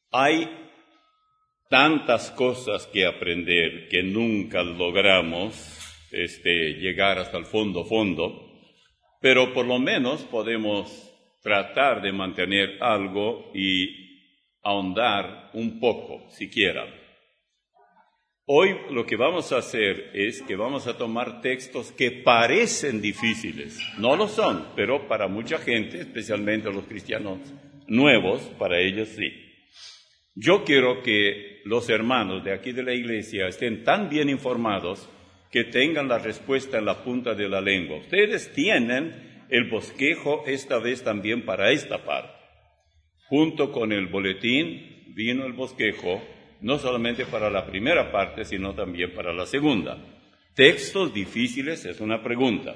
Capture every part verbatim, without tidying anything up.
Hay tantas cosas que aprender que nunca logramos este, llegar hasta el fondo, fondo, pero por lo menos podemos tratar de mantener algo y ahondar un poco, siquiera. Hoy lo que vamos a hacer es que vamos a tomar textos que parecen difíciles, no lo son, pero para mucha gente, especialmente los cristianos nuevos, para ellos sí. Yo quiero que los hermanos de aquí de la iglesia estén tan bien informados que tengan la respuesta en la punta de la lengua. Ustedes tienen el bosquejo esta vez también para esta parte. Junto con el boletín vino el bosquejo, no solamente para la primera parte, sino también para la segunda. Textos difíciles es una pregunta.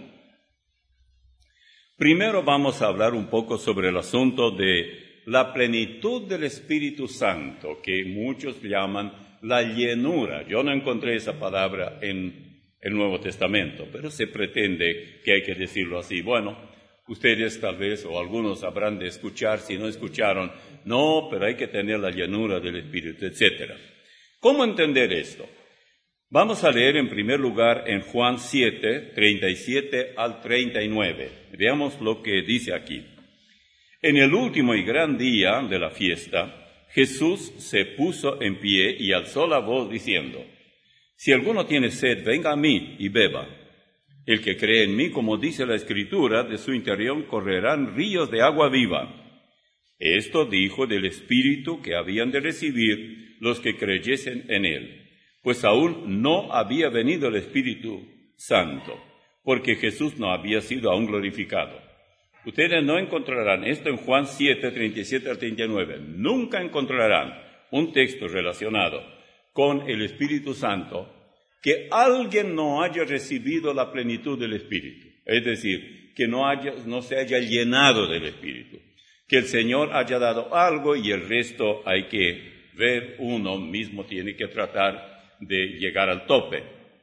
Primero vamos a hablar un poco sobre el asunto de la plenitud del Espíritu Santo, que muchos llaman la llenura. Yo no encontré esa palabra en el Nuevo Testamento, pero se pretende que hay que decirlo así. Bueno, ustedes tal vez o algunos habrán de escuchar, si no escucharon, no, pero hay que tener la llenura del Espíritu, etcétera. ¿Cómo entender esto? Vamos a leer en primer lugar en Juan siete, treinta y siete al treinta y nueve. Veamos lo que dice aquí. En el último y gran día de la fiesta, Jesús se puso en pie y alzó la voz diciendo: Si alguno tiene sed, venga a mí y beba. El que cree en mí, como dice la Escritura, de su interior correrán ríos de agua viva. Esto dijo del Espíritu que habían de recibir los que creyesen en él, pues aún no había venido el Espíritu Santo, porque Jesús no había sido aún glorificado. Ustedes no encontrarán esto en Juan siete, treinta y siete al treinta y nueve. Nunca encontrarán un texto relacionado con el Espíritu Santo que alguien no haya recibido la plenitud del Espíritu. Es decir, que no, haya, no se haya llenado del Espíritu. Que el Señor haya dado algo y el resto hay que ver, uno mismo tiene que tratar de llegar al tope.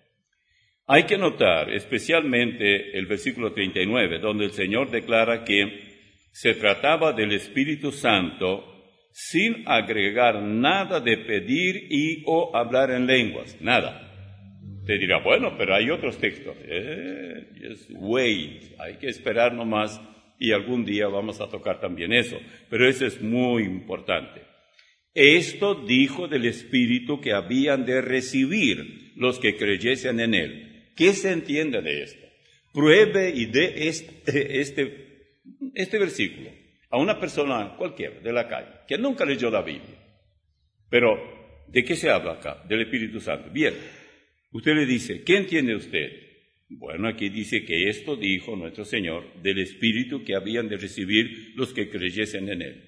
Hay que notar especialmente el versículo treinta y nueve, donde el Señor declara que se trataba del Espíritu Santo sin agregar nada de pedir y o hablar en lenguas, nada. Te dirá, bueno, pero hay otros textos. Eh, just wait, hay que esperar nomás y algún día vamos a tocar también eso. Pero eso es muy importante. Esto dijo del Espíritu que habían de recibir los que creyesen en él. ¿Qué se entiende de esto? Pruebe y dé este, este, este versículo a una persona cualquiera de la calle que nunca leyó la Biblia. Pero, ¿de qué se habla acá? Del Espíritu Santo. Bien, usted le dice, ¿qué entiende usted? Bueno, aquí dice que esto dijo nuestro Señor del Espíritu que habían de recibir los que creyesen en él.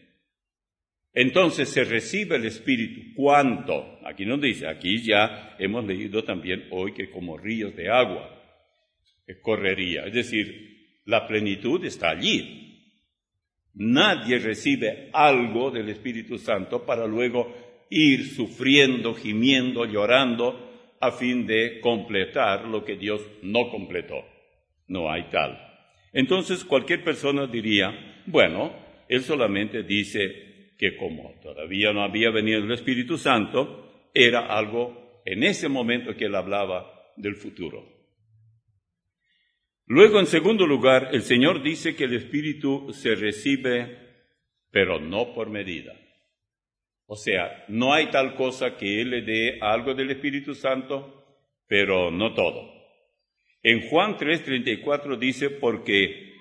Entonces se recibe el Espíritu. ¿Cuánto? Aquí nos dice, aquí ya hemos leído también hoy que como ríos de agua correría. Es decir, la plenitud está allí. Nadie recibe algo del Espíritu Santo para luego ir sufriendo, gimiendo, llorando a fin de completar lo que Dios no completó. No hay tal. Entonces cualquier persona diría, bueno, él solamente dice que como todavía no había venido el Espíritu Santo, era algo en ese momento que él hablaba del futuro. Luego, en segundo lugar, el Señor dice que el Espíritu se recibe, pero no por medida. O sea, no hay tal cosa que Él le dé algo del Espíritu Santo, pero no todo. En Juan tres, treinta y cuatro dice, porque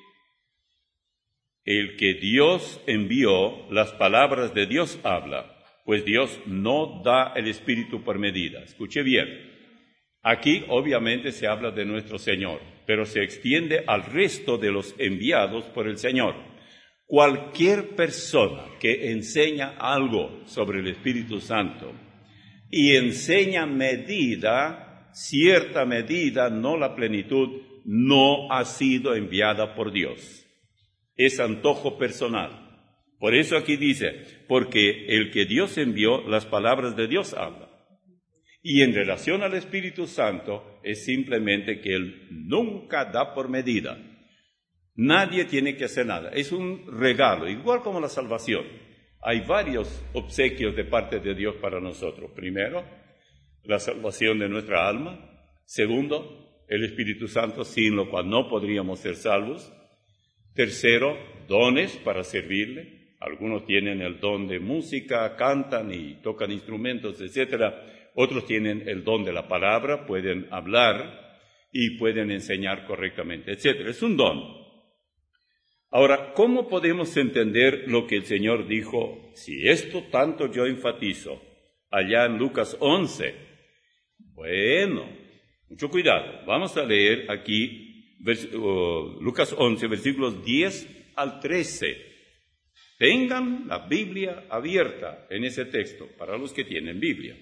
el que Dios envió, las palabras de Dios habla, pues Dios no da el Espíritu por medida. Escuche bien, aquí obviamente se habla de nuestro Señor, pero se extiende al resto de los enviados por el Señor. Cualquier persona que enseña algo sobre el Espíritu Santo y enseña medida, cierta medida, no la plenitud, no ha sido enviada por Dios. Es antojo personal. Por eso aquí dice, porque el que Dios envió, las palabras de Dios habla. Y en relación al Espíritu Santo, es simplemente que Él nunca da por medida. Nadie tiene que hacer nada. Es un regalo, igual como la salvación. hay varios obsequios de parte de Dios para nosotros. Primero, la salvación de nuestra alma. Segundo, el Espíritu Santo, sin lo cual no podríamos ser salvos. Tercero, dones para servirle. Algunos tienen el don de música, cantan y tocan instrumentos, etcétera. Otros tienen el don de la palabra, pueden hablar y pueden enseñar correctamente, etcétera. Es un don. Ahora, ¿cómo podemos entender lo que el Señor dijo? Si esto tanto yo enfatizo allá en Lucas once, bueno, mucho cuidado. Vamos a leer aquí vers- uh, Lucas once, versículos diez al trece. Tengan la Biblia abierta en ese texto, para los que tienen Biblia.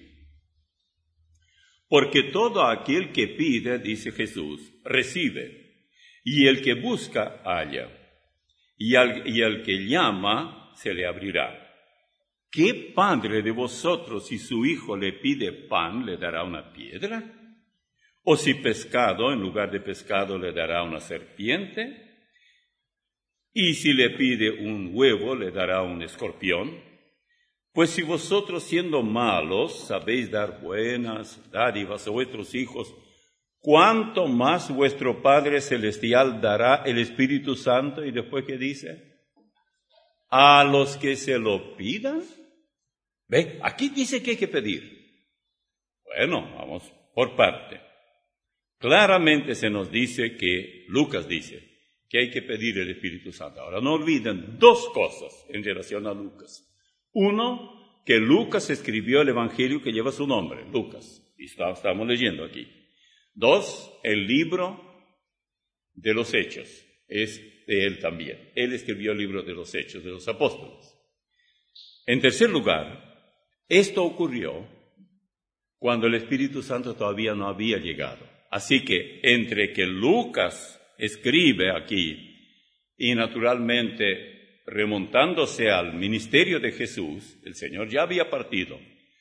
Porque todo aquel que pide, dice Jesús, recibe, y el que busca, halla, y al, y al que llama, se le abrirá. ¿Qué padre de vosotros, si su hijo le pide pan, le dará una piedra? ¿O si pescado, en lugar de pescado, le dará una serpiente? ¿Y si le pide un huevo, le dará un escorpión? Pues si vosotros, siendo malos, sabéis dar buenas dádivas a vuestros hijos, ¿cuánto más vuestro Padre Celestial dará el Espíritu Santo? Y después, ¿qué dice? A los que se lo pidan. ¿Ve? Aquí dice que hay que pedir. Bueno, vamos por parte. Claramente se nos dice que, Lucas dice, que hay que pedir el Espíritu Santo. Ahora, no olviden dos cosas en relación a Lucas. Uno, que Lucas escribió el Evangelio que lleva su nombre, Lucas. Y estamos leyendo aquí. Dos, el libro de los Hechos. Es de él también. Él escribió el libro de los Hechos de los Apóstoles. En tercer lugar, esto ocurrió cuando el Espíritu Santo todavía no había llegado. Así que entre que Lucas escribe aquí y naturalmente remontándose al ministerio de Jesús, el Señor ya había partido,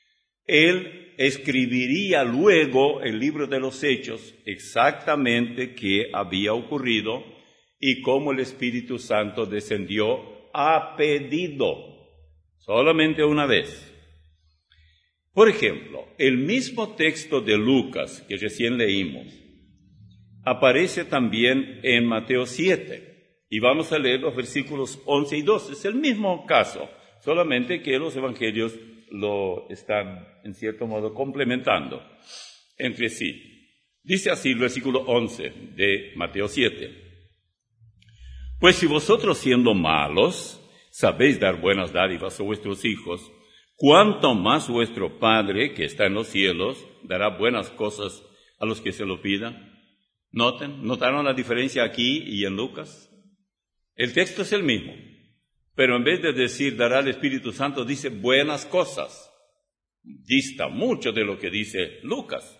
él escribiría luego el libro de los Hechos exactamente qué había ocurrido y cómo el Espíritu Santo descendió a pedido, solamente una vez. Por ejemplo, el mismo texto de Lucas que recién leímos aparece también en Mateo siete, y vamos a leer los versículos once y doce. Es el mismo caso, solamente que los evangelios lo están, en cierto modo, complementando entre sí. Dice así el versículo once de Mateo siete. Pues si vosotros, siendo malos, sabéis dar buenas dádivas a vuestros hijos, ¿cuánto más vuestro Padre, que está en los cielos, dará buenas cosas a los que se lo pidan? Noten, ¿notaron la diferencia aquí y en Lucas? El texto es el mismo, pero en vez de decir dará el Espíritu Santo, dice buenas cosas. Dista mucho de lo que dice Lucas.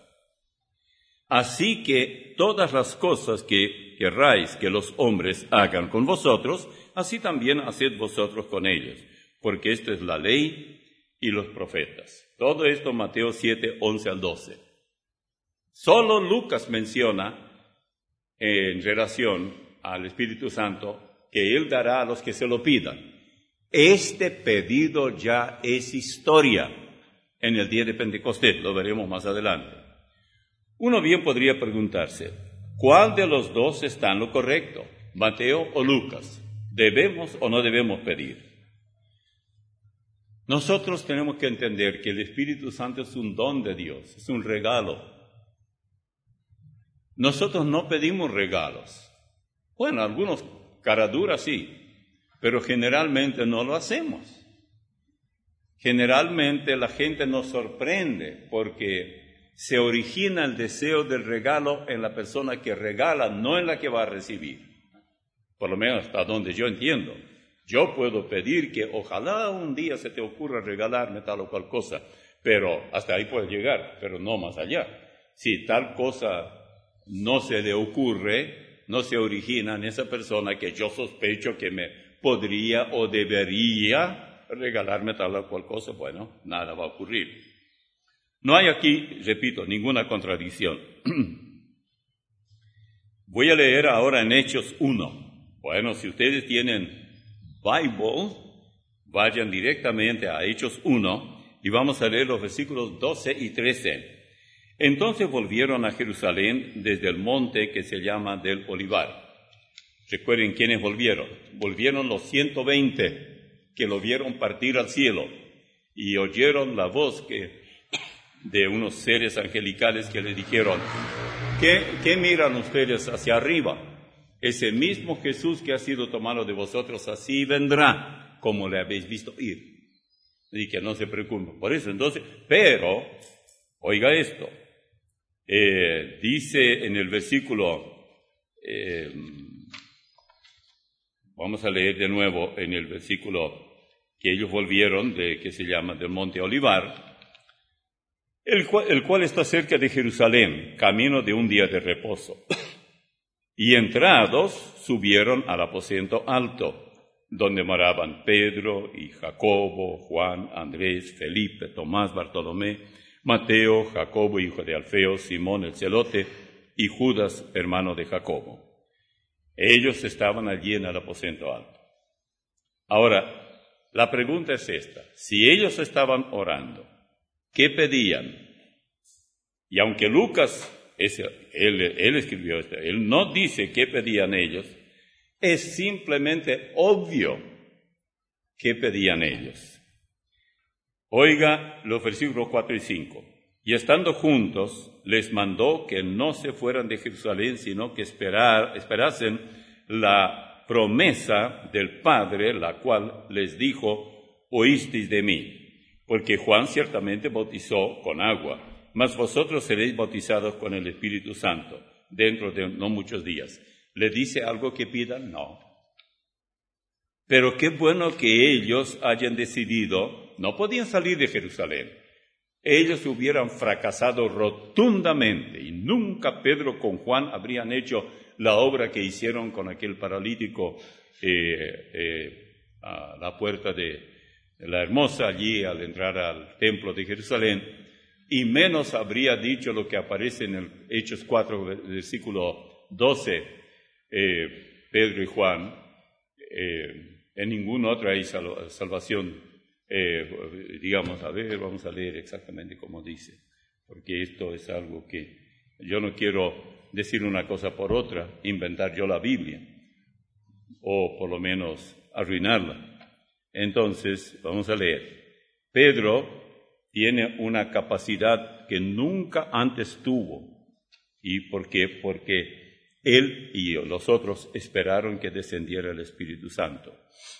Así que todas las cosas que querráis que los hombres hagan con vosotros, así también haced vosotros con ellos, porque esto es la ley y los profetas. Todo esto Mateo siete, once al doce. Solo Lucas menciona en relación al Espíritu Santo que Él dará a los que se lo pidan. Este pedido ya es historia en el día de Pentecostés, lo veremos más adelante. Uno bien podría preguntarse, ¿cuál de los dos está en lo correcto? ¿Mateo o Lucas? ¿Debemos o no debemos pedir? Nosotros tenemos que entender que el Espíritu Santo es un don de Dios, es un regalo. Nosotros no pedimos regalos. Bueno, algunos caraduras sí, pero generalmente no lo hacemos. Generalmente la gente nos sorprende porque se origina el deseo del regalo en la persona que regala, no en la que va a recibir. Por lo menos hasta donde yo entiendo. Yo puedo pedir que ojalá un día se te ocurra regalarme tal o cual cosa, pero hasta ahí puedes llegar, pero no más allá. Si tal cosa no se le ocurre, no se origina en esa persona que yo sospecho que me podría o debería regalarme tal o cual cosa, bueno, nada va a ocurrir. No hay aquí, repito, ninguna contradicción. Voy a leer ahora en Hechos uno. Bueno, si ustedes tienen Bible, vayan directamente a Hechos uno y vamos a leer los versículos doce y trece. Entonces volvieron a Jerusalén desde el monte que se llama del Olivar. Recuerden quiénes volvieron. Volvieron los ciento veinte que lo vieron partir al cielo y oyeron la voz que, de unos seres angelicales que le dijeron, ¿qué, qué miran ustedes hacia arriba? Ese mismo Jesús que ha sido tomado de vosotros, así vendrá, como le habéis visto ir. Y que no se preocupen por eso. Entonces, pero, oiga esto, eh, dice en el versículo, eh, vamos a leer de nuevo en el versículo que ellos volvieron, de que se llama del monte Olivar, el cual, el cual está cerca de Jerusalén, camino de un día de reposo. Y entrados, subieron al aposento alto, donde moraban Pedro y Jacobo, Juan, Andrés, Felipe, Tomás, Bartolomé, Mateo, Jacobo, hijo de Alfeo, Simón el celote, y Judas, hermano de Jacobo. Ellos estaban allí en el aposento alto. Ahora, la pregunta es esta. Si ellos estaban orando, ¿qué pedían? Y aunque Lucas, ese, él, él escribió esto, él no dice qué pedían ellos, es simplemente obvio qué pedían ellos. Oiga los versículos cuatro y cinco. Y estando juntos, les mandó que no se fueran de Jerusalén, sino que esperar, esperasen la promesa del Padre, la cual les dijo, oísteis de mí. Porque Juan ciertamente bautizó con agua, mas vosotros seréis bautizados con el Espíritu Santo, dentro de no muchos días. ¿Le dice algo que pidan? No. Pero qué bueno que ellos hayan decidido, no podían salir de Jerusalén. Ellos hubieran fracasado rotundamente y nunca Pedro con Juan habrían hecho la obra que hicieron con aquel paralítico eh, eh, a la puerta de la Hermosa, allí al entrar al templo de Jerusalén, y menos habría dicho lo que aparece en el Hechos cuatro, versículo doce, eh, Pedro y Juan, eh, en ninguna otra hay sal- salvación. Eh, digamos, a ver, vamos a leer exactamente como dice, porque esto es algo que yo no quiero decir una cosa por otra, inventar yo la Biblia, o por lo menos arruinarla. Entonces, vamos a leer. Pedro tiene una capacidad que nunca antes tuvo. ¿Y por qué? Porque él y los otros esperaron que descendiera el Espíritu Santo.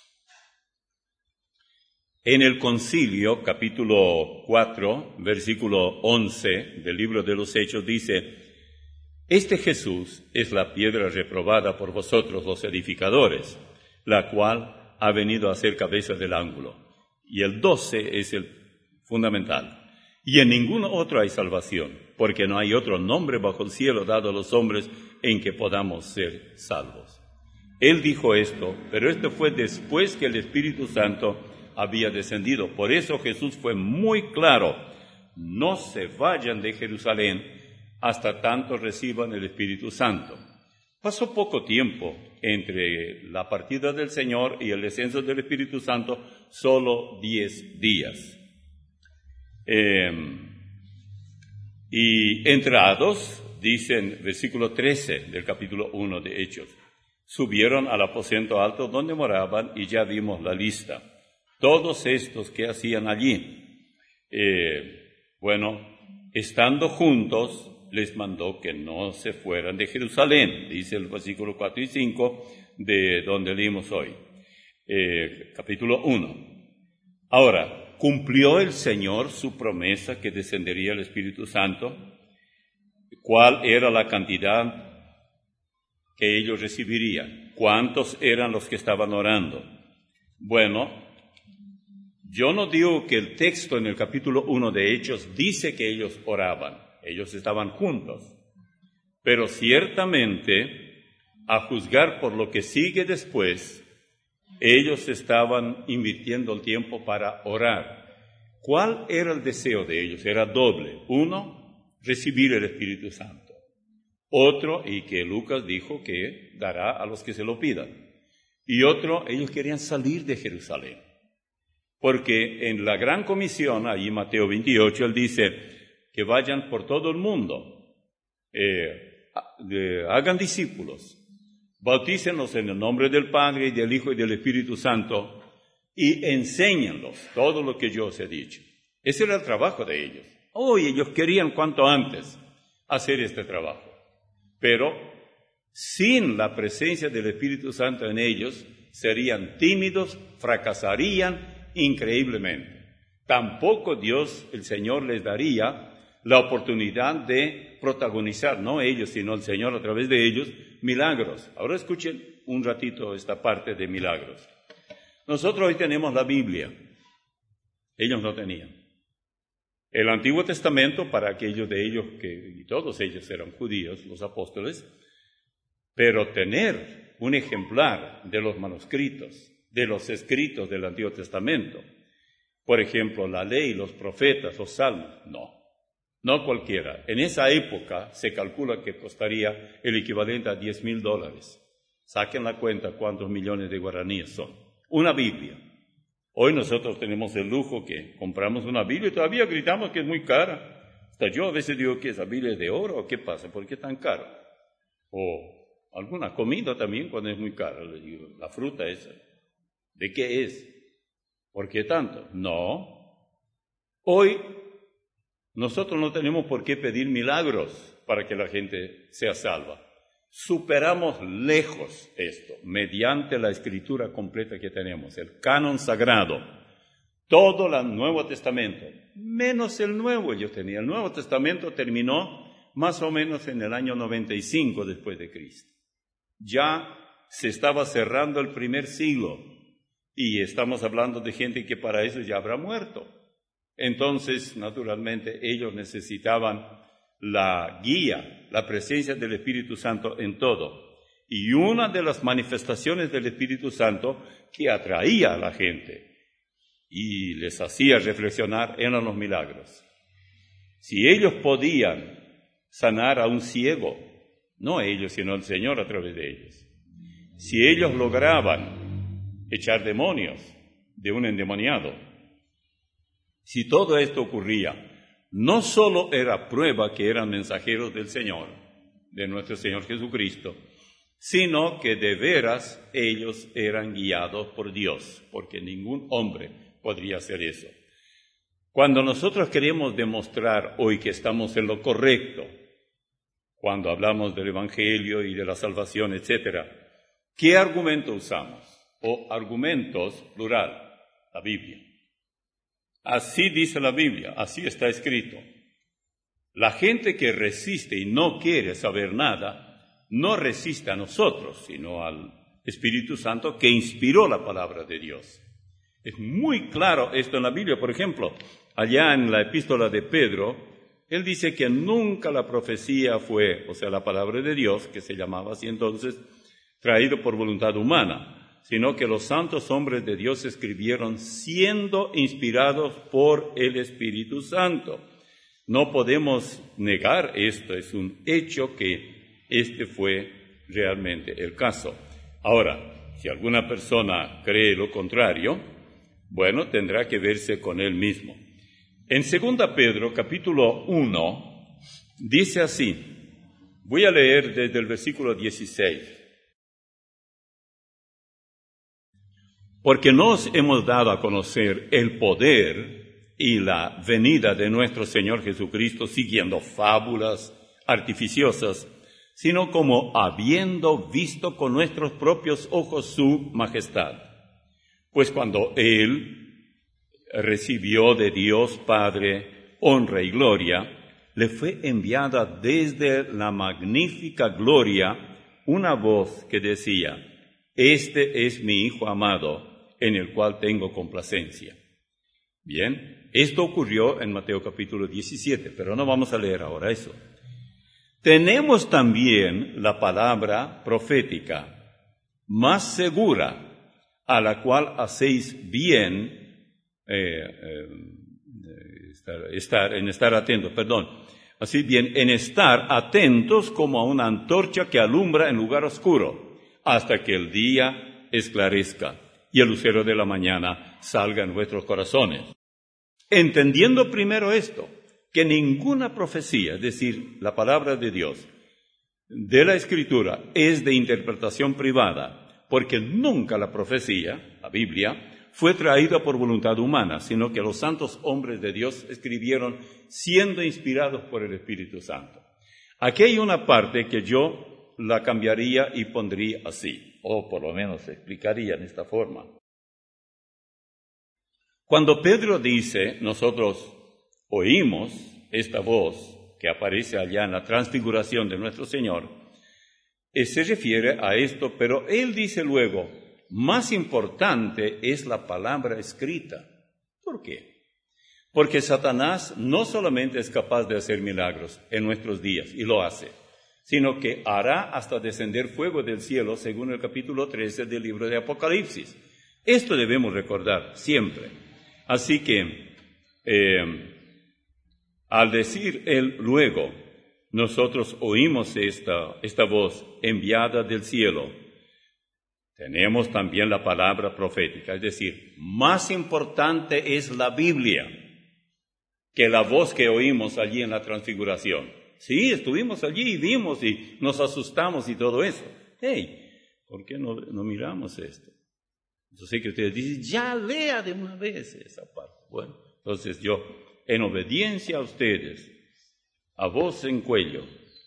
En el concilio, capítulo cuatro, versículo once del libro de los Hechos, dice, este Jesús es la piedra reprobada por vosotros los edificadores, la cual ha venido a ser cabeza del ángulo. Y el doce es el fundamental. Y en ningún otro hay salvación, porque no hay otro nombre bajo el cielo dado a los hombres en que podamos ser salvos. Él dijo esto, pero esto fue después que el Espíritu Santo había descendido. Por eso Jesús fue muy claro, no se vayan de Jerusalén hasta tanto reciban el Espíritu Santo. Pasó poco tiempo entre la partida del Señor y el descenso del Espíritu Santo, solo diez días. Eh, y entrados, dice en versículo trece del capítulo uno de Hechos, subieron al aposento alto donde moraban y ya vimos la lista. Todos estos que hacían allí, eh, bueno, estando juntos, les mandó que no se fueran de Jerusalén, dice el versículo cuatro y cinco de donde leímos hoy, eh, capítulo uno. Ahora, ¿cumplió el Señor su promesa que descendería el Espíritu Santo? ¿Cuál era la cantidad que ellos recibirían? ¿Cuántos eran los que estaban orando? Bueno, yo no digo que el texto en el capítulo uno de Hechos dice que ellos oraban, ellos estaban juntos, pero ciertamente, a juzgar por lo que sigue después, ellos estaban invirtiendo el tiempo para orar. ¿Cuál era el deseo de ellos? Era doble. Uno, recibir el Espíritu Santo. Otro, y que Lucas dijo que dará a los que se lo pidan. Y otro, ellos querían salir de Jerusalén. Porque en la Gran Comisión, ahí en Mateo veintiocho, él dice que vayan por todo el mundo, eh, de, hagan discípulos, bautícenlos en el nombre del Padre, y del Hijo y del Espíritu Santo, y enséñenlos todo lo que yo os he dicho. Ese era el trabajo de ellos. Hoy ellos querían cuanto antes hacer este trabajo, pero sin la presencia del Espíritu Santo en ellos, serían tímidos, fracasarían increíblemente. Tampoco Dios, el Señor, les daría la oportunidad de protagonizar, no ellos, sino el Señor a través de ellos, milagros. Ahora escuchen un ratito esta parte de milagros. Nosotros hoy tenemos la Biblia, ellos no tenían. El Antiguo Testamento, para aquellos de ellos que, y todos ellos eran judíos, los apóstoles, pero tener un ejemplar de los manuscritos, de los escritos del Antiguo Testamento, por ejemplo, la ley, los profetas, los salmos, no, no cualquiera. En esa época se calcula que costaría el equivalente a diez mil dólares. Saquen la cuenta cuántos millones de guaraníes son. Una Biblia. Hoy nosotros tenemos el lujo que compramos una Biblia y todavía gritamos que es muy cara. Hasta yo a veces digo que esa Biblia es de oro, ¿o qué pasa? ¿Por qué tan cara? O alguna comida también cuando es muy cara. Le digo, la fruta esa, ¿de qué es? ¿Por qué tanto? No. Hoy nosotros no tenemos por qué pedir milagros para que la gente sea salva. Superamos lejos esto, mediante la escritura completa que tenemos, el canon sagrado, todo el Nuevo Testamento, menos el Nuevo yo tenía. El Nuevo Testamento terminó más o menos en el año noventa y cinco después de Cristo. Ya se estaba cerrando el primer siglo y estamos hablando de gente que para eso ya habrá muerto. Entonces, naturalmente, ellos necesitaban la guía, la presencia del Espíritu Santo en todo. Y una de las manifestaciones del Espíritu Santo que atraía a la gente y les hacía reflexionar eran los milagros. Si ellos podían sanar a un ciego, no ellos, sino el Señor a través de ellos. Si ellos lograban echar demonios de un endemoniado, si todo esto ocurría, no solo era prueba que eran mensajeros del Señor, de nuestro Señor Jesucristo, sino que de veras ellos eran guiados por Dios, porque ningún hombre podría hacer eso. Cuando nosotros queremos demostrar hoy que estamos en lo correcto, cuando hablamos del Evangelio y de la salvación, etcétera, ¿qué argumento usamos? O argumentos, plural, la Biblia. Así dice la Biblia, así está escrito. La gente que resiste y no quiere saber nada, no resiste a nosotros, sino al Espíritu Santo que inspiró la palabra de Dios. Es muy claro esto en la Biblia. Por ejemplo, allá en la epístola de Pedro, él dice que nunca la profecía fue, o sea, la palabra de Dios, que se llamaba así entonces, traído por voluntad humana, sino que los santos hombres de Dios escribieron siendo inspirados por el Espíritu Santo. No podemos negar esto, es un hecho que este fue realmente el caso. Ahora, si alguna persona cree lo contrario, bueno, tendrá que verse con él mismo. En segunda Pedro, capítulo uno, dice así, voy a leer desde el versículo dieciséis. Porque nos hemos dado a conocer el poder y la venida de nuestro Señor Jesucristo siguiendo fábulas artificiosas, sino como habiendo visto con nuestros propios ojos su majestad. Pues cuando Él recibió de Dios Padre honra y gloria, le fue enviada desde la magnífica gloria una voz que decía, este es mi Hijo amado, en el cual tengo complacencia. Bien, esto ocurrió en Mateo capítulo diecisiete, pero no vamos a leer ahora eso. Tenemos también la palabra profética más segura, a la cual hacéis bien eh, eh, estar, estar, en estar atentos, perdón, así bien, en estar atentos como a una antorcha que alumbra en lugar oscuro, hasta que el día esclarezca y el lucero de la mañana salga en vuestros corazones. Entendiendo primero esto, que ninguna profecía, es decir, la palabra de Dios, de la Escritura, es de interpretación privada, porque nunca la profecía, la Biblia, fue traída por voluntad humana, sino que los santos hombres de Dios escribieron siendo inspirados por el Espíritu Santo. Aquí hay una parte que yo la cambiaría y pondría así, o por lo menos explicaría en esta forma. Cuando Pedro dice, nosotros oímos esta voz que aparece allá en la transfiguración de nuestro Señor, eh, se refiere a esto, pero él dice luego, más importante es la palabra escrita. ¿Por qué? Porque Satanás no solamente es capaz de hacer milagros en nuestros días, y lo hace, sino que hará hasta descender fuego del cielo, según el capítulo trece del libro de Apocalipsis. Esto debemos recordar siempre. Así que, eh, al decir él luego, nosotros oímos esta, esta voz enviada del cielo, tenemos también la palabra profética, es decir, más importante es la Biblia que la voz que oímos allí en la transfiguración. Sí, estuvimos allí y vimos y nos asustamos y todo eso. Hey, ¿por qué no, no miramos esto? Yo sé que ustedes dicen, ya lea de una vez esa parte. Bueno, entonces yo, en obediencia a ustedes, a voz en cuello,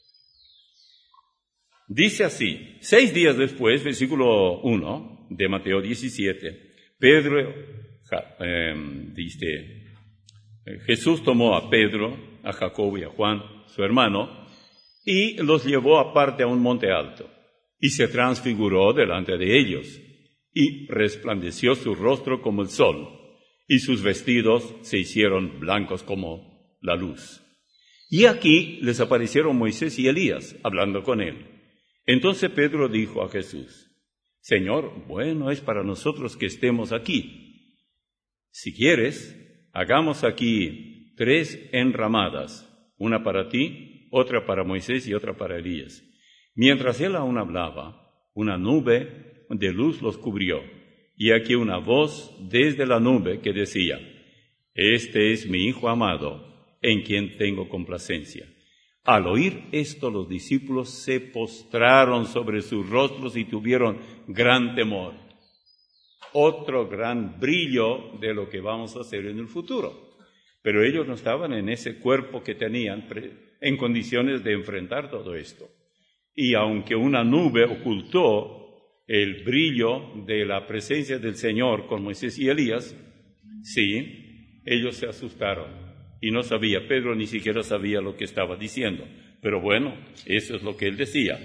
dice así, seis días después, versículo uno de Mateo diecisiete, Pedro, eh, dice, Jesús tomó a Pedro, a Jacobo y a Juan, su hermano, y los llevó aparte a un monte alto, y se transfiguró delante de ellos, y resplandeció su rostro como el sol, y sus vestidos se hicieron blancos como la luz. Y aquí les aparecieron Moisés y Elías, hablando con él. Entonces Pedro dijo a Jesús, Señor, bueno es para nosotros que estemos aquí. Si quieres, hagamos aquí tres enramadas, una para ti, otra para Moisés y otra para Elías. Mientras él aún hablaba, una nube de luz los cubrió, y aquí una voz desde la nube que decía, Este es mi Hijo amado, en quien tengo complacencia. Al oír esto, los discípulos se postraron sobre sus rostros y tuvieron gran temor. Otro gran brillo de lo que vamos a hacer en el futuro. Pero ellos no estaban en ese cuerpo que tenían en condiciones de enfrentar todo esto. Y aunque una nube ocultó el brillo de la presencia del Señor con Moisés y Elías, sí, ellos se asustaron y no sabía, Pedro ni siquiera sabía lo que estaba diciendo, pero bueno, eso es lo que él decía.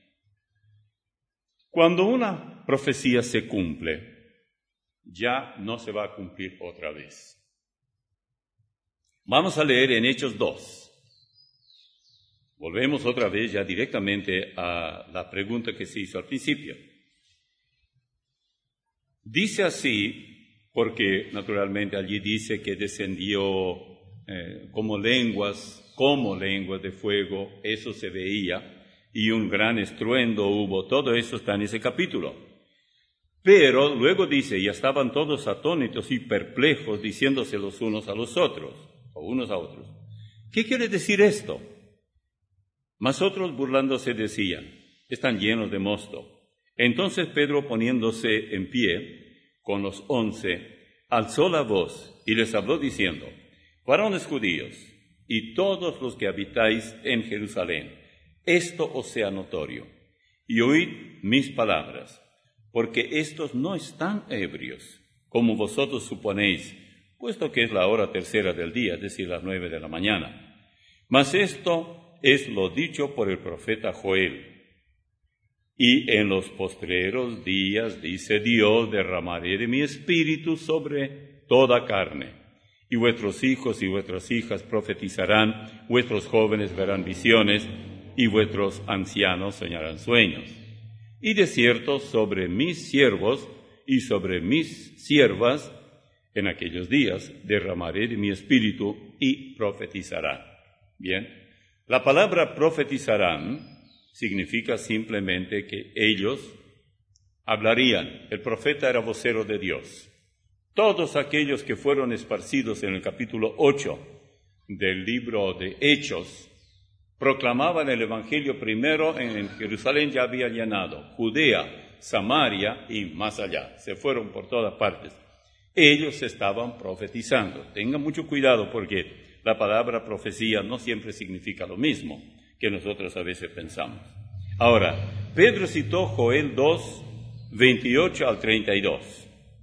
Cuando una profecía se cumple, ya no se va a cumplir otra vez. Vamos a leer en Hechos dos. Volvemos otra vez ya directamente a la pregunta que se hizo al principio. Dice así, porque naturalmente allí dice que descendió eh, como lenguas, como lenguas de fuego, eso se veía, y un gran estruendo hubo, todo eso está en ese capítulo. Pero luego dice, y estaban todos atónitos y perplejos, diciéndose los unos a los otros, o unos a otros, ¿qué quiere decir esto? Mas otros burlándose decían, están llenos de mosto. Entonces Pedro, poniéndose en pie con los once, alzó la voz y les habló diciendo, varones judíos y todos los que habitáis en Jerusalén, esto os sea notorio, y oíd mis palabras, porque estos no están ebrios, como vosotros suponéis, puesto que es la hora tercera del día, es decir, las nueve de la mañana. Mas esto es lo dicho por el profeta Joel. Y en los postreros días, dice Dios, derramaré de mi espíritu sobre toda carne. Y vuestros hijos y vuestras hijas profetizarán, vuestros jóvenes verán visiones, y vuestros ancianos soñarán sueños. Y de cierto, sobre mis siervos y sobre mis siervas, en aquellos días, derramaré de mi espíritu y profetizarán. Bien, la palabra profetizarán significa simplemente que ellos hablarían. El profeta era vocero de Dios. todos aquellos que fueron esparcidos en el capítulo ocho del libro de Hechos, proclamaban el Evangelio primero en Jerusalén, ya había llenado, Judea, Samaria y más allá. Se fueron por todas partes. Ellos estaban profetizando. Tengan mucho cuidado porque la palabra profecía no siempre significa lo mismo que nosotros a veces pensamos. Ahora, Pedro citó Joel dos, veintiocho al treinta y dos.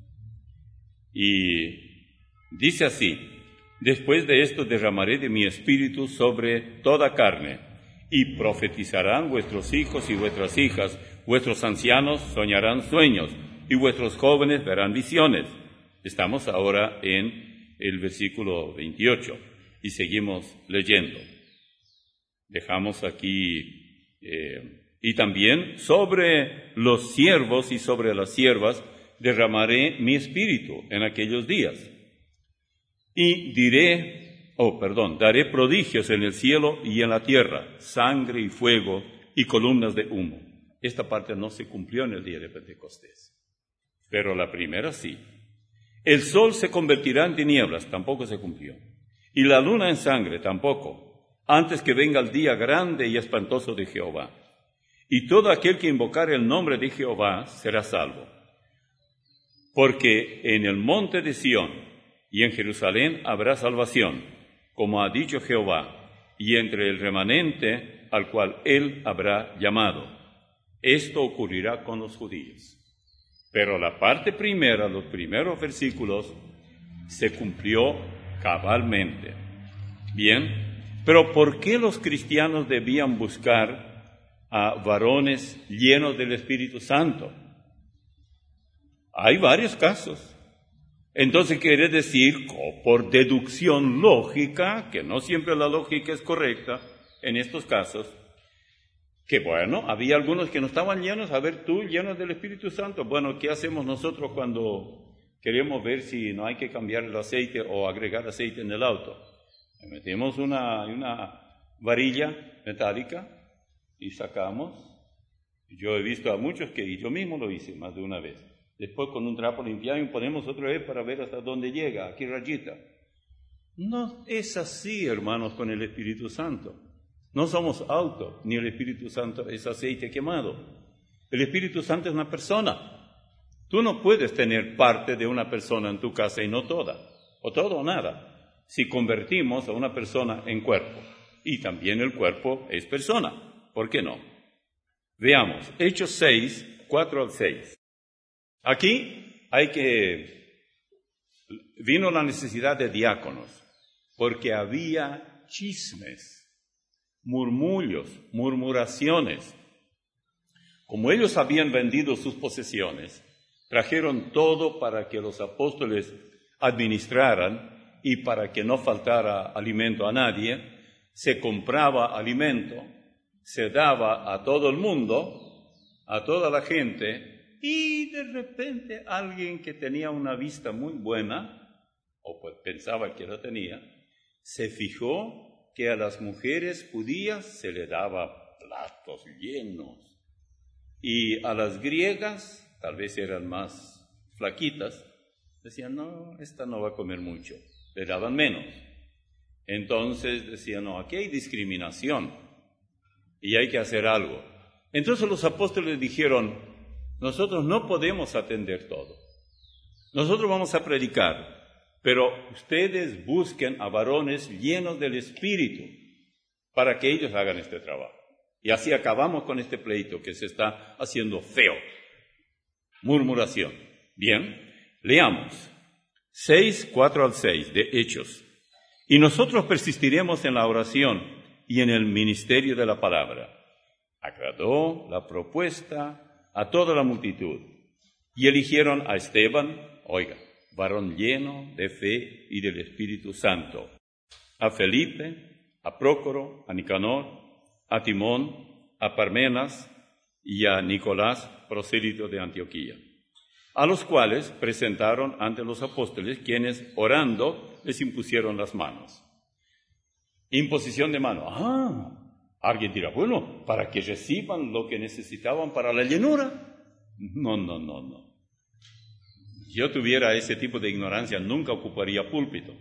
Y dice así: después de esto derramaré de mi espíritu sobre toda carne, y profetizarán vuestros hijos y vuestras hijas, vuestros ancianos soñarán sueños, y vuestros jóvenes verán visiones. Estamos ahora en el versículo veintiocho, y seguimos leyendo. Dejamos aquí, eh, y también sobre los siervos y sobre las siervas derramaré mi espíritu en aquellos días. Y diré, oh, perdón, daré prodigios en el cielo y en la tierra, sangre y fuego y columnas de humo. Esta parte no se cumplió en el día de Pentecostés, pero la primera sí. El sol se convertirá en tinieblas, tampoco se cumplió. Y la luna en sangre, tampoco, antes que venga el día grande y espantoso de Jehová. Y todo aquel que invocare el nombre de Jehová será salvo. Porque en el monte de Sión y en Jerusalén habrá salvación, como ha dicho Jehová, y entre el remanente al cual él habrá llamado. Esto ocurrirá con los judíos. Pero la parte primera, los primeros versículos, se cumplió cabalmente. Bien, pero ¿por qué los cristianos debían buscar a varones llenos del Espíritu Santo? Hay varios casos. Entonces quiere decir, por deducción lógica, que no siempre la lógica es correcta en estos casos, que bueno, había algunos que no estaban llenos. A ver, tú llenos del Espíritu Santo. Bueno, ¿qué hacemos nosotros cuando queremos ver si no hay que cambiar el aceite o agregar aceite en el auto? Le metemos una, una varilla metálica y sacamos. Yo he visto a muchos que, y yo mismo lo hice más de una vez. Después con un trapo limpiado y ponemos otra vez para ver hasta dónde llega, aquí rayita. No es así, hermanos, con el Espíritu Santo. No somos autos, ni el Espíritu Santo es aceite quemado. El Espíritu Santo es una persona. Tú no puedes tener parte de una persona en tu casa y no toda, o todo o nada, si convertimos a una persona en cuerpo. Y también el cuerpo es persona. ¿Por qué no? Veamos, Hechos seis, cuatro al seis. Aquí hay que, vino la necesidad de diáconos, porque había chismes, murmullos, murmuraciones. Como ellos habían vendido sus posesiones, trajeron todo para que los apóstoles administraran y para que no faltara alimento a nadie. Se compraba alimento, se daba a todo el mundo, a toda la gente. Y de repente alguien que tenía una vista muy buena, o pues pensaba que la tenía, se fijó que a las mujeres judías se le daba platos llenos. Y a las griegas, tal vez eran más flaquitas, decían, no, esta no va a comer mucho, le daban menos. Entonces decían, no, aquí hay discriminación y hay que hacer algo. Entonces los apóstoles dijeron, nosotros no podemos atender todo. Nosotros vamos a predicar, pero ustedes busquen a varones llenos del Espíritu para que ellos hagan este trabajo. Y así acabamos con este pleito que se está haciendo feo. Murmuración. Bien, leamos. seis, cuatro al seis de Hechos. Y nosotros persistiremos en la oración y en el ministerio de la palabra. Agradó la propuesta a toda la multitud, y eligieron a Esteban, oiga, varón lleno de fe y del Espíritu Santo, a Felipe, a Prócoro, a Nicanor, a Timón, a Parmenas y a Nicolás, prosélito de Antioquía, a los cuales presentaron ante los apóstoles, quienes, orando, les impusieron las manos. Imposición de mano. Ah, alguien dirá, bueno, para que reciban lo que necesitaban para la llenura. No, no, no, no. Si yo tuviera ese tipo de ignorancia, nunca ocuparía púlpito.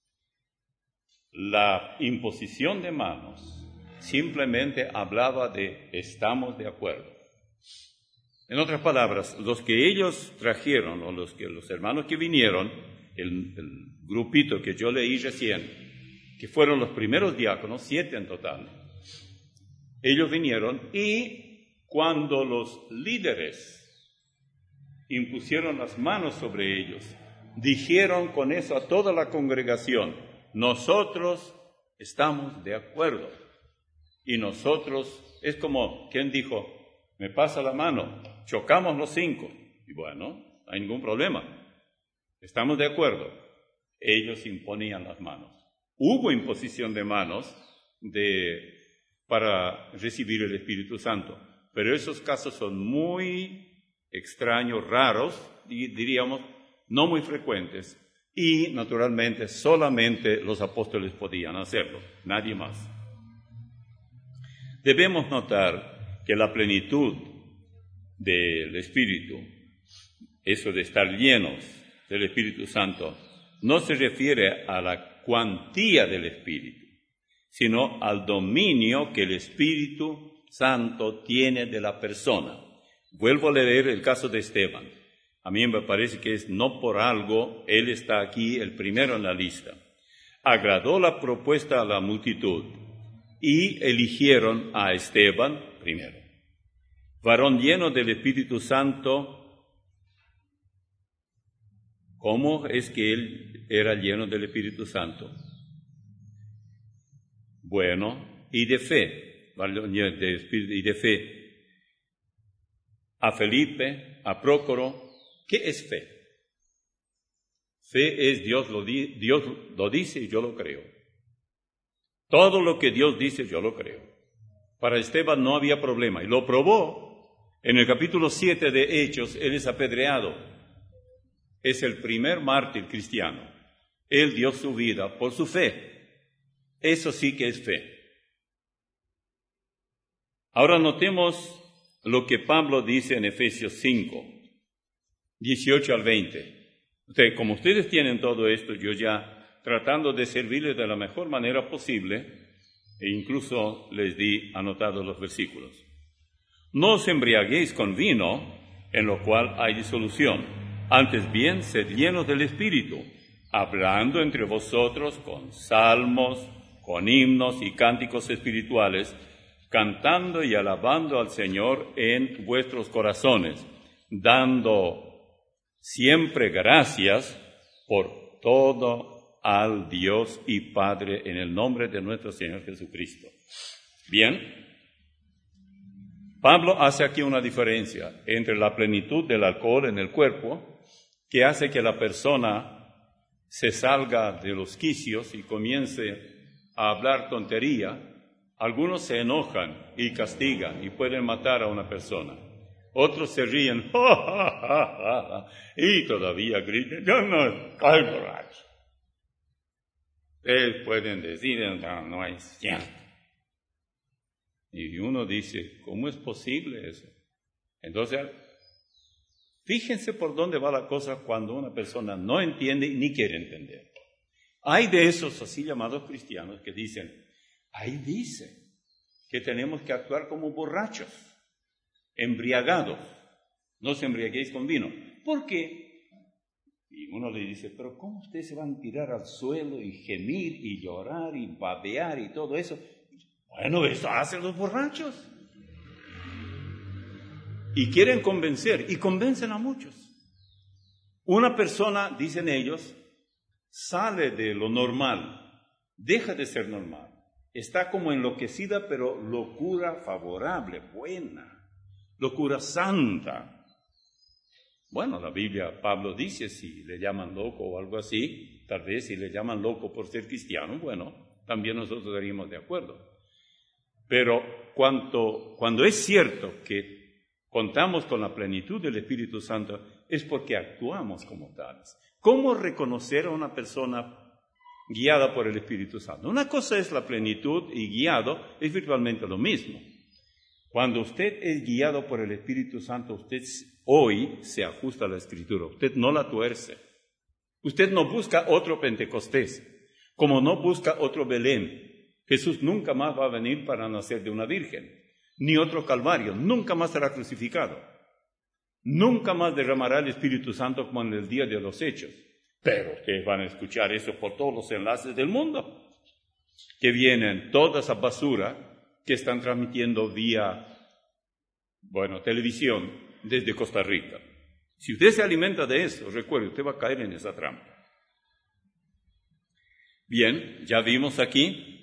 La imposición de manos simplemente hablaba de estamos de acuerdo. En otras palabras, los que ellos trajeron, o los, que, los hermanos que vinieron, el, el grupito que yo leí recién, que fueron los primeros diáconos, siete en total, ellos vinieron y cuando los líderes impusieron las manos sobre ellos, dijeron con eso a toda la congregación, nosotros estamos de acuerdo. Y nosotros, es como, ¿quién dijo? Me pasa la mano, chocamos los cinco. Y bueno, no hay ningún problema. Estamos de acuerdo. Ellos imponían las manos. Hubo imposición de manos de, para recibir el Espíritu Santo, pero esos casos son muy extraños, raros, y diríamos, no muy frecuentes. Y, naturalmente, solamente los apóstoles podían hacerlo, nadie más. Debemos notar que la plenitud del Espíritu, eso de estar llenos del Espíritu Santo, no se refiere a la cuantía del Espíritu, sino al dominio que el Espíritu Santo tiene de la persona. Vuelvo a leer el caso de Esteban. A mí me parece que es no por algo, él está aquí el primero en la lista. Agradó la propuesta a la multitud y eligieron a Esteban primero. Varón lleno del Espíritu Santo. ¿Cómo es que él era lleno del Espíritu Santo? Bueno, y de fe, y de fe. A Felipe, a Prócoro, ¿qué es fe? Fe es Dios lo, di, Dios lo dice y yo lo creo. Todo lo que Dios dice yo lo creo. Para Esteban no había problema y lo probó. En el capítulo siete de Hechos, él es apedreado. Es el primer mártir cristiano. Él dio su vida por su fe. Eso sí que es fe. Ahora notemos lo que Pablo dice en Efesios cinco, dieciocho al veinte. Usted, como ustedes tienen todo esto, yo ya tratando de servirles de la mejor manera posible, e incluso les di anotados los versículos. No os embriaguéis con vino, en lo cual hay disolución. Antes bien, sed llenos del Espíritu, hablando entre vosotros con salmos, con himnos y cánticos espirituales, cantando y alabando al Señor en vuestros corazones, dando siempre gracias por todo al Dios y Padre en el nombre de nuestro Señor Jesucristo. Bien, Pablo hace aquí una diferencia entre la plenitud del alcohol en el cuerpo, que hace que la persona se salga de los quicios y comience a hablar tontería. Algunos se enojan y castigan y pueden matar a una persona. Otros se ríen ¡ja, ja, ja, ja! Y todavía gritan, yo no estoy borracho. Ustedes pueden decir, no, no es cierto. Y uno dice, ¿cómo es posible eso? Entonces, fíjense por dónde va la cosa cuando una persona no entiende ni quiere entender. Hay de esos así llamados cristianos que dicen, ahí dice que tenemos que actuar como borrachos, embriagados. No os embriaguéis con vino. ¿Por qué? Y uno le dice, pero ¿cómo ustedes se van a tirar al suelo y gemir y llorar y babear y todo eso? Bueno, eso hacen los borrachos. Y quieren convencer, y convencen a muchos. Una persona, dicen ellos, sale de lo normal, deja de ser normal. Está como enloquecida, pero locura favorable, buena, locura santa. Bueno, la Biblia, Pablo dice, si le llaman loco o algo así, tal vez si le llaman loco por ser cristiano, bueno, también nosotros estaríamos de acuerdo. Pero cuando, cuando es cierto que contamos con la plenitud del Espíritu Santo, es porque actuamos como tales. ¿Cómo reconocer a una persona guiada por el Espíritu Santo? Una cosa es la plenitud y guiado es virtualmente lo mismo. Cuando usted es guiado por el Espíritu Santo, usted hoy se ajusta a la Escritura. Usted no la tuerce. Usted no busca otro Pentecostés, como no busca otro Belén. Jesús nunca más va a venir para nacer de una virgen, ni otro Calvario, nunca más será crucificado. Nunca más derramará el Espíritu Santo como en el día de los Hechos. Pero ustedes van a escuchar eso por todos los enlaces del mundo, que vienen toda esa basura que están transmitiendo vía, bueno, televisión desde Costa Rica. Si usted se alimenta de eso, recuerde, usted va a caer en esa trampa. Bien, ya vimos aquí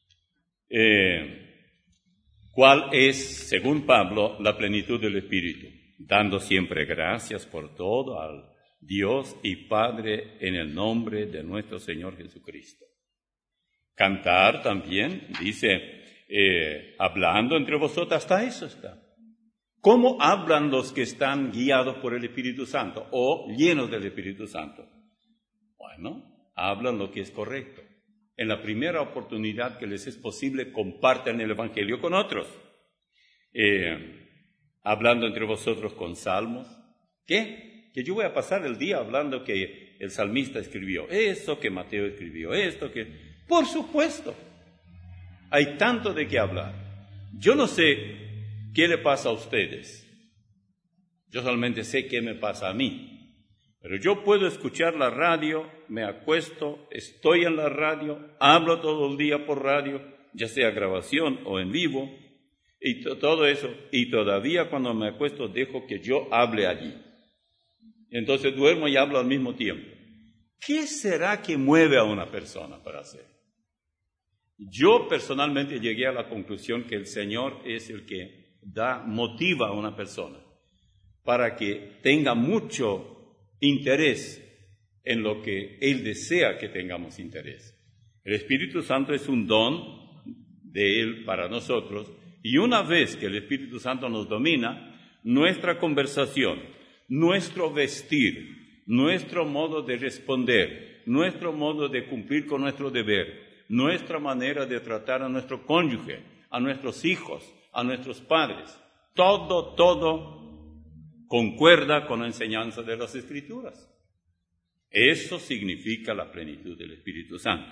eh, cuál es, según Pablo, la plenitud del Espíritu, dando siempre gracias por todo al Dios y Padre en el nombre de nuestro Señor Jesucristo. Cantar también, dice, eh, hablando entre vosotros, hasta eso está. ¿Cómo hablan los que están guiados por el Espíritu Santo o llenos del Espíritu Santo? Bueno, hablan lo que es correcto. En la primera oportunidad que les es posible, compartan el Evangelio con otros. Eh, hablando entre vosotros con salmos. ¿Qué? Que yo voy a pasar el día hablando que el salmista escribió esto, que Mateo escribió esto, que... Por supuesto, hay tanto de qué hablar. Yo no sé qué le pasa a ustedes. Yo solamente sé qué me pasa a mí. Pero yo puedo escuchar la radio, me acuesto, estoy en la radio, hablo todo el día por radio, ya sea grabación o en vivo, y to- todo eso, y todavía cuando me acuesto dejo que yo hable allí. Entonces duermo y hablo al mismo tiempo. ¿Qué será que mueve a una persona para hacer? Yo personalmente llegué a la conclusión que el Señor es el que da, motiva a una persona para que tenga mucho interés en lo que Él desea que tengamos interés. El Espíritu Santo es un don de Él para nosotros, y una vez que el Espíritu Santo nos domina, nuestra conversación, nuestro vestir, nuestro modo de responder, nuestro modo de cumplir con nuestro deber, nuestra manera de tratar a nuestro cónyuge, a nuestros hijos, a nuestros padres, todo, todo concuerda con la enseñanza de las Escrituras. Eso significa la plenitud del Espíritu Santo.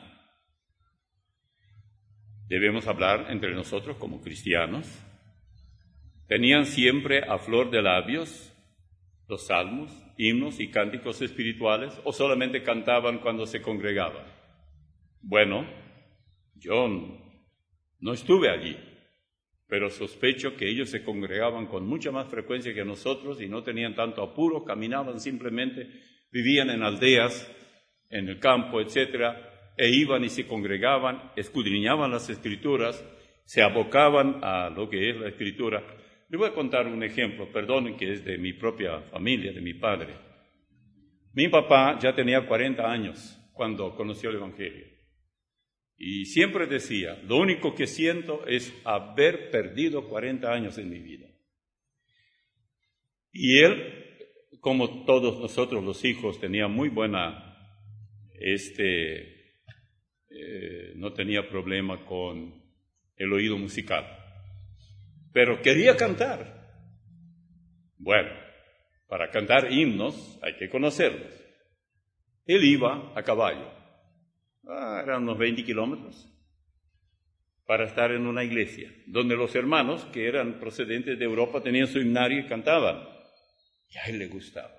Debemos hablar entre nosotros como cristianos. Tenían siempre a flor de labios los salmos, himnos y cánticos espirituales, o solamente cantaban cuando se congregaban. Bueno, yo no estuve allí, pero sospecho que ellos se congregaban con mucha más frecuencia que nosotros y no tenían tanto apuro, caminaban simplemente, vivían en aldeas, en el campo, etcétera, e iban y se congregaban, escudriñaban las Escrituras, se abocaban a lo que es la Escritura. Les voy a contar un ejemplo, perdonen, que es de mi propia familia, de mi padre. Mi papá ya tenía cuarenta años cuando conoció el Evangelio. Y siempre decía, lo único que siento es haber perdido cuarenta años en mi vida. Y él, como todos nosotros los hijos, tenía muy buena, este, eh, no tenía problema con el oído musical. Pero quería cantar. Bueno, para cantar himnos hay que conocerlos. Él iba a caballo. Ah, eran unos veinte kilómetros, para estar en una iglesia, donde los hermanos que eran procedentes de Europa tenían su himnario y cantaban. Y a él le gustaba.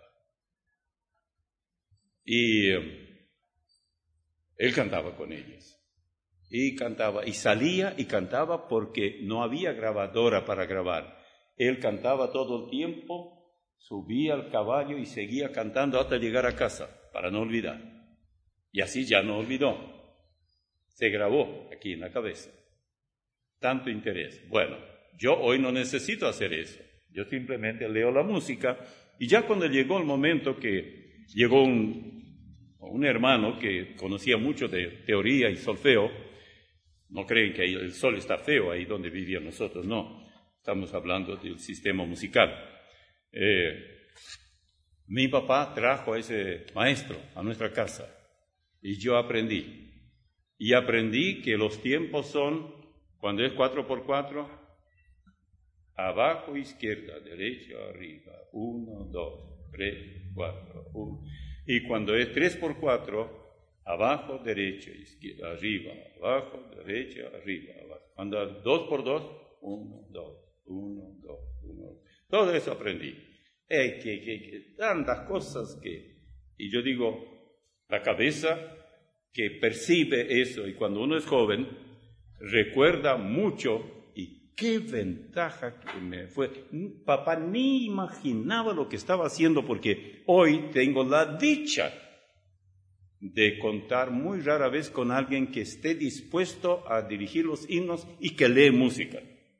Y eh, él cantaba con ellos. Y cantaba, y salía y cantaba porque no había grabadora para grabar. Él cantaba todo el tiempo, subía al caballo y seguía cantando hasta llegar a casa, para no olvidar. Y así ya no olvidó. Se grabó aquí en la cabeza. Tanto interés. Bueno, yo hoy no necesito hacer eso. Yo simplemente leo la música y ya cuando llegó el momento que llegó un, un hermano que conocía mucho de teoría y solfeo, no creen que el sol está feo ahí donde vivían nosotros, no. Estamos hablando del sistema musical. Eh, mi papá trajo a ese maestro a nuestra casa. Y yo aprendí. Y aprendí que los tiempos son, cuando es cuatro por cuatro, abajo, izquierda, derecha, arriba, uno, dos, tres, cuatro, uno. Y cuando es tres por cuatro, abajo, derecha, izquierda, arriba, abajo, derecha, arriba, abajo. Cuando es dos por dos, uno, dos, uno, dos, uno. Todo eso aprendí. Eh, que, que, que, tantas cosas que... Y yo digo, la cabeza que percibe eso, y cuando uno es joven, recuerda mucho, y qué ventaja que me fue. Papá ni imaginaba lo que estaba haciendo, porque hoy tengo la dicha de contar muy rara vez con alguien que esté dispuesto a dirigir los himnos y que lee música.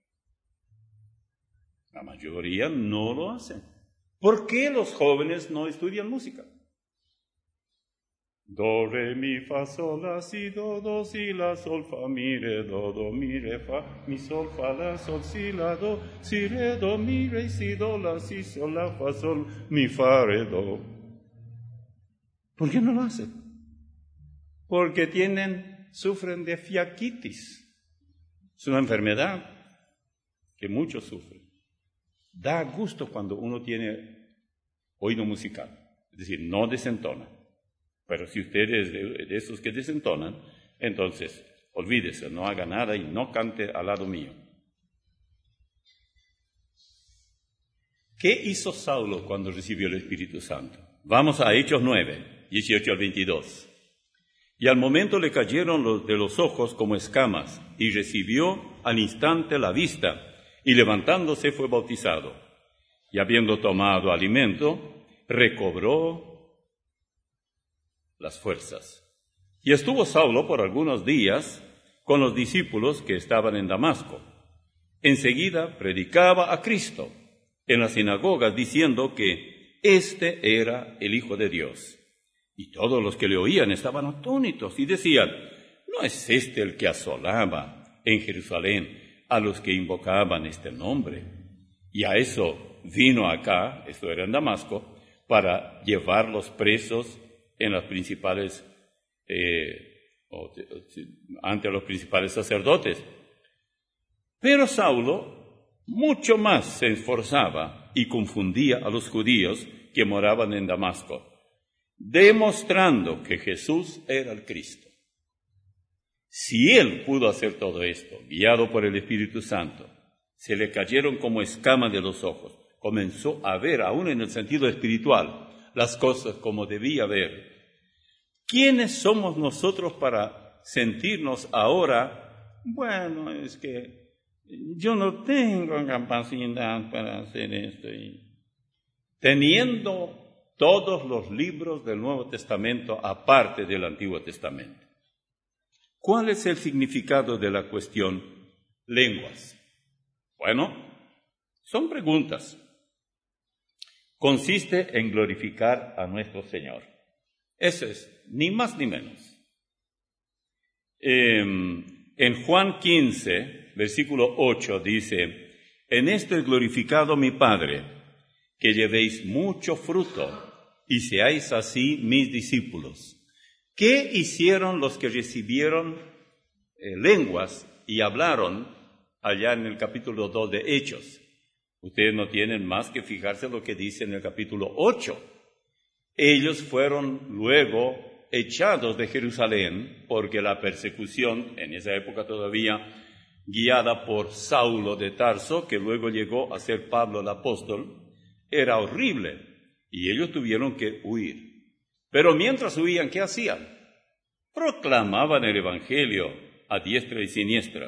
La mayoría no lo hacen. ¿Por qué los jóvenes no estudian música? Do, re, mi, fa, sol, la, si, do, do, si, la, sol, fa, mi, re, do, do, mi, re, fa, mi, sol, fa, la, sol, si, la, do, si, re, do, mi, re, si, do, la, si, sol, la, fa, sol, mi, fa, re, do. ¿Por qué no lo hacen? Porque tienen, sufren de fiaquitis. Es una enfermedad que muchos sufren. Da gusto cuando uno tiene oído musical, es decir, no desentona. Pero si usted es de, de esos que desentonan, entonces olvídese, no haga nada y no cante al lado mío. ¿Qué hizo Saulo cuando recibió el Espíritu Santo? Vamos a Hechos nueve, dieciocho al veintidós. Y al momento le cayeron los de los ojos como escamas, y recibió al instante la vista, y levantándose fue bautizado. Y habiendo tomado alimento, recobró las fuerzas. Y estuvo Saulo por algunos días con los discípulos que estaban en Damasco. Enseguida predicaba a Cristo en las sinagogas, diciendo que éste era el Hijo de Dios. Y todos los que le oían estaban atónitos y decían, ¿no es este el que asolaba en Jerusalén a los que invocaban este nombre? Y a eso vino acá, esto era en Damasco, para llevarlos presos en las principales, eh, ante los principales sacerdotes. Pero Saulo mucho más se esforzaba y confundía a los judíos que moraban en Damasco, demostrando que Jesús era el Cristo. Si él pudo hacer todo esto, guiado por el Espíritu Santo, se le cayeron como escamas de los ojos. Comenzó a ver, aún en el sentido espiritual, las cosas como debía ver. ¿Quiénes somos nosotros para sentirnos ahora? Bueno, es que yo no tengo capacidad para hacer esto. Y teniendo todos los libros del Nuevo Testamento aparte del Antiguo Testamento. ¿Cuál es el significado de la cuestión lenguas? Bueno, son preguntas. Consiste en glorificar a nuestro Señor. Eso es, ni más ni menos. Eh, en Juan quince, versículo ocho, dice, en esto es glorificado mi Padre, que llevéis mucho fruto y seáis así mis discípulos. ¿Qué hicieron los que recibieron eh, lenguas y hablaron allá en el capítulo dos de Hechos? Ustedes no tienen más que fijarse lo que dice en el capítulo ocho. Ellos fueron luego echados de Jerusalén porque la persecución, en esa época todavía guiada por Saulo de Tarso, que luego llegó a ser Pablo el apóstol, era horrible y ellos tuvieron que huir. Pero mientras huían, ¿qué hacían? Proclamaban el Evangelio a diestra y siniestra.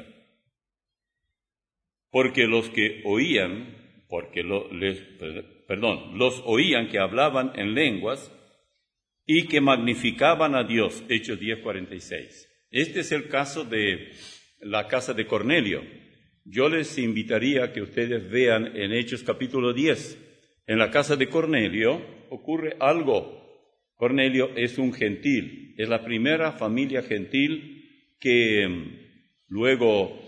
Porque los que oían, porque lo, les, perdón, los oían que hablaban en lenguas y que magnificaban a Dios. Hechos diez, cuarenta y seis. Este es el caso de la casa de Cornelio. Yo les invitaría a que ustedes vean en Hechos capítulo diez. En la casa de Cornelio ocurre algo. Cornelio es un gentil, es la primera familia gentil que luego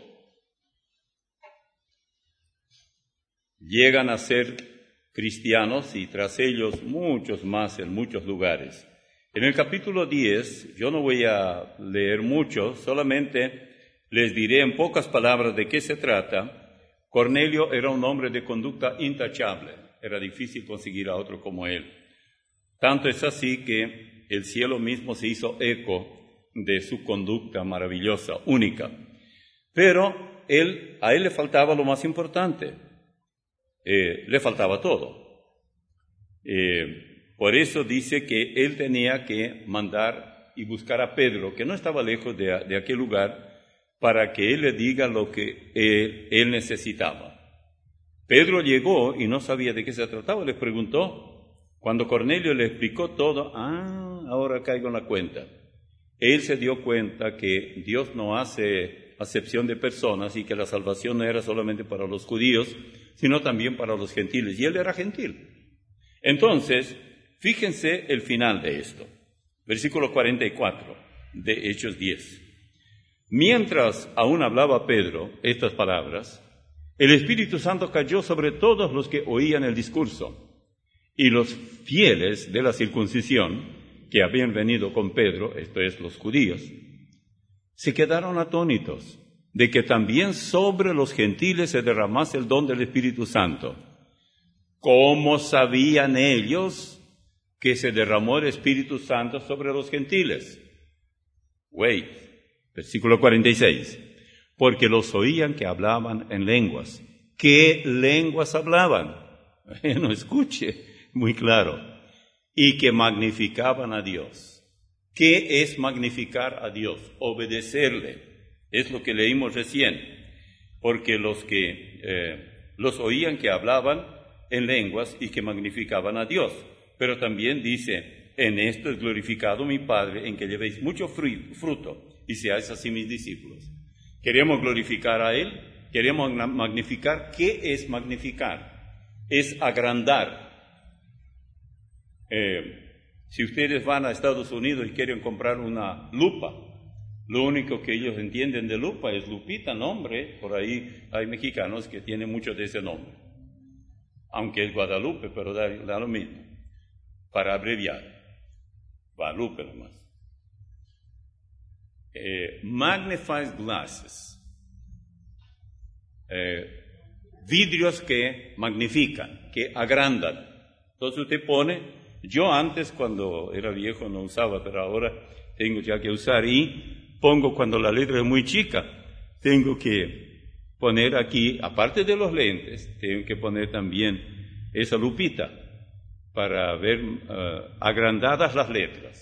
llegan a ser cristianos y tras ellos muchos más en muchos lugares. En el capítulo diez, yo no voy a leer mucho, solamente les diré en pocas palabras de qué se trata, Cornelio era un hombre de conducta intachable, era difícil conseguir a otro como él. Tanto es así que el cielo mismo se hizo eco de su conducta maravillosa, única. Pero él, a él le faltaba lo más importante, eh, le faltaba todo. Eh, por eso dice que él tenía que mandar y buscar a Pedro, que no estaba lejos de, de aquel lugar, para que él le diga lo que él, él necesitaba. Pedro llegó y no sabía de qué se trataba, le preguntó. Cuando Cornelio le explicó todo, ah, ahora caigo en la cuenta. Él se dio cuenta que Dios no hace acepción de personas y que la salvación no era solamente para los judíos, sino también para los gentiles. Y él era gentil. Entonces, fíjense el final de esto. Versículo cuarenta y cuatro de Hechos diez. Mientras aún hablaba Pedro estas palabras, el Espíritu Santo cayó sobre todos los que oían el discurso, y los fieles de la circuncisión, que habían venido con Pedro, esto es, los judíos, se quedaron atónitos de que también sobre los gentiles se derramase el don del Espíritu Santo. ¿Cómo sabían ellos que se derramó el Espíritu Santo sobre los gentiles? Wait. Versículo cuarenta y seis, porque los oían que hablaban en lenguas. ¿Qué lenguas hablaban? No escuche, muy claro. Y que magnificaban a Dios. ¿Qué es magnificar a Dios? Obedecerle. Es lo que leímos recién. Porque los que eh, los oían que hablaban en lenguas y que magnificaban a Dios. Pero también dice, en esto es glorificado mi Padre, en que llevéis mucho fruto y seáis así mis discípulos. Queremos glorificar a Él, queremos magnificar. ¿Qué es magnificar? Es agrandar. Eh, si ustedes van a Estados Unidos y quieren comprar una lupa, lo único que ellos entienden de lupa es lupita, nombre. Por ahí hay mexicanos que tienen mucho de ese nombre, aunque es Guadalupe, pero da, da lo mismo, para abreviar, Guadalupe nomás. Eh, magnified glasses, eh, vidrios que magnifican, que agrandan. Entonces usted pone, yo antes cuando era viejo no usaba, pero ahora tengo ya que usar y pongo cuando la letra es muy chica, tengo que poner aquí, aparte de los lentes, tengo que poner también esa lupita para ver uh, agrandadas las letras.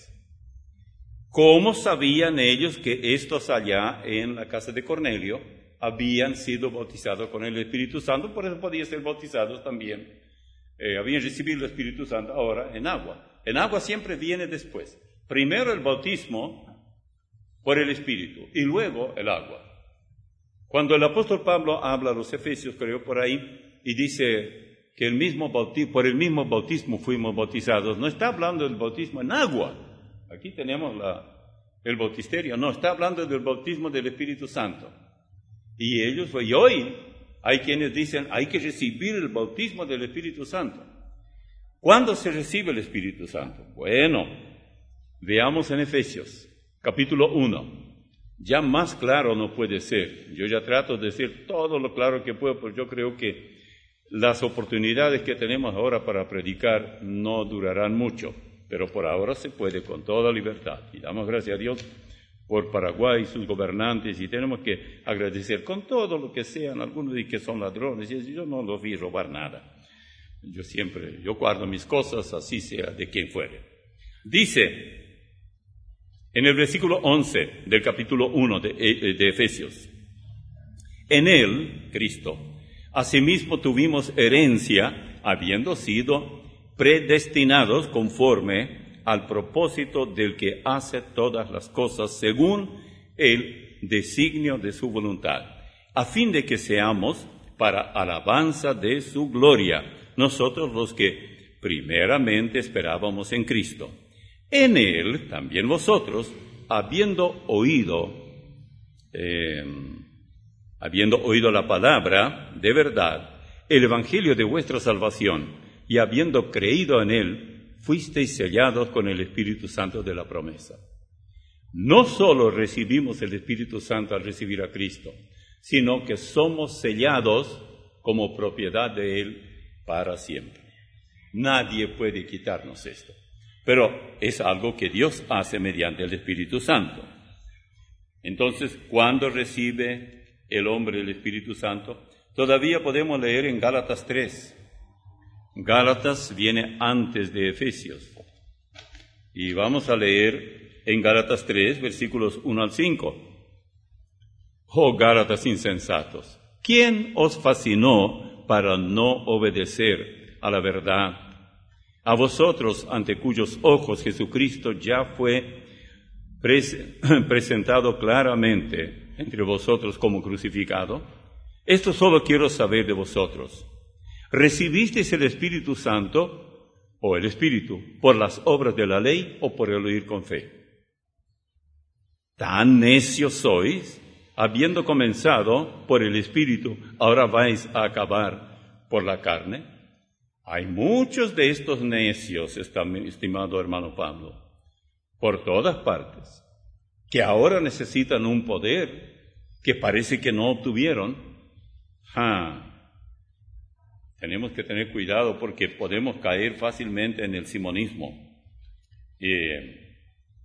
¿Cómo sabían ellos que estos allá en la casa de Cornelio habían sido bautizados con el Espíritu Santo? Por eso podían ser bautizados también. Eh, habían recibido el Espíritu Santo ahora en agua. En agua siempre viene después. Primero el bautismo por el Espíritu y luego el agua. Cuando el apóstol Pablo habla a los Efesios, creo por ahí, y dice que el mismo bautismo, por el mismo bautismo fuimos bautizados, no está hablando del bautismo en agua. Aquí tenemos la, el bautisterio, no, está hablando del bautismo del Espíritu Santo. Y ellos, y hoy hay quienes dicen, hay que recibir el bautismo del Espíritu Santo. ¿Cuándo se recibe el Espíritu Santo? Bueno, veamos en Efesios, capítulo uno. Ya más claro no puede ser. Yo ya trato de decir todo lo claro que puedo, porque yo creo que las oportunidades que tenemos ahora para predicar no durarán mucho. Pero por ahora se puede con toda libertad. Y damos gracias a Dios por Paraguay y sus gobernantes, y tenemos que agradecer con todo lo que sean, algunos de que son ladrones, y yo no los vi robar nada. Yo siempre, yo guardo mis cosas, así sea de quien fuere. Dice, en el versículo once del capítulo uno de, de Efesios, en Él, Cristo, asimismo tuvimos herencia, habiendo sido predestinados conforme al propósito del que hace todas las cosas según el designio de su voluntad, a fin de que seamos para alabanza de su gloria, nosotros los que primeramente esperábamos en Cristo. En Él también vosotros, habiendo oído, eh, habiendo oído la palabra de verdad, el evangelio de vuestra salvación, y habiendo creído en Él, fuisteis sellados con el Espíritu Santo de la promesa. No solo recibimos el Espíritu Santo al recibir a Cristo, sino que somos sellados como propiedad de Él para siempre. Nadie puede quitarnos esto. Pero es algo que Dios hace mediante el Espíritu Santo. Entonces, ¿cuándo recibe el hombre el Espíritu Santo? Todavía podemos leer en Gálatas tres. Gálatas viene antes de Efesios. Y vamos a leer en Gálatas tres, versículos uno al cinco. Oh Gálatas insensatos, ¿quién os fascinó para no obedecer a la verdad? A vosotros, ante cuyos ojos Jesucristo ya fue pres- presentado claramente entre vosotros como crucificado. Esto solo quiero saber de vosotros. ¿Recibisteis el Espíritu Santo o el Espíritu por las obras de la ley o por el oír con fe? ¿Tan necios sois? Habiendo comenzado por el Espíritu, ¿ahora vais a acabar por la carne? Hay muchos de estos necios, estimado hermano Pablo, por todas partes, que ahora necesitan un poder que parece que no obtuvieron. Ah, tenemos que tener cuidado porque podemos caer fácilmente en el simonismo. Eh,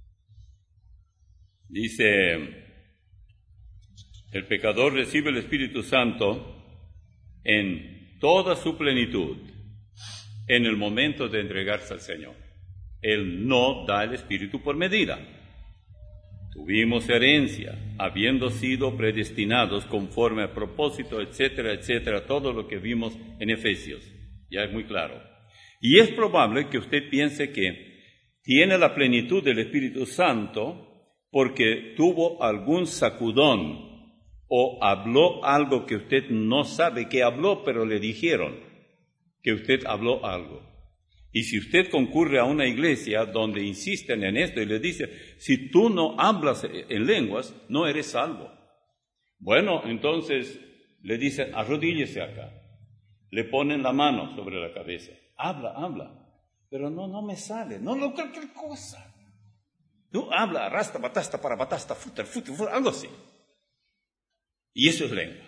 dice, el pecador recibe el Espíritu Santo en toda su plenitud en el momento de entregarse al Señor. Él no da el Espíritu por medida. Tuvimos herencia, habiendo sido predestinados conforme a propósito, etcétera, etcétera, todo lo que vimos en Efesios. Ya es muy claro. Y es probable que usted piense que tiene la plenitud del Espíritu Santo porque tuvo algún sacudón o habló algo que usted no sabe que habló, pero le dijeron que usted habló algo. Y si usted concurre a una iglesia donde insisten en esto y le dice, si tú no hablas en lenguas, no eres salvo. Bueno, entonces le dicen, arrodíllese acá. Le ponen la mano sobre la cabeza. Habla, habla. Pero no, no me sale. No, no, cualquier cosa. Tú habla, arrastra, batasta, para batasta, futa, futa, futa, algo así. Y eso es lengua.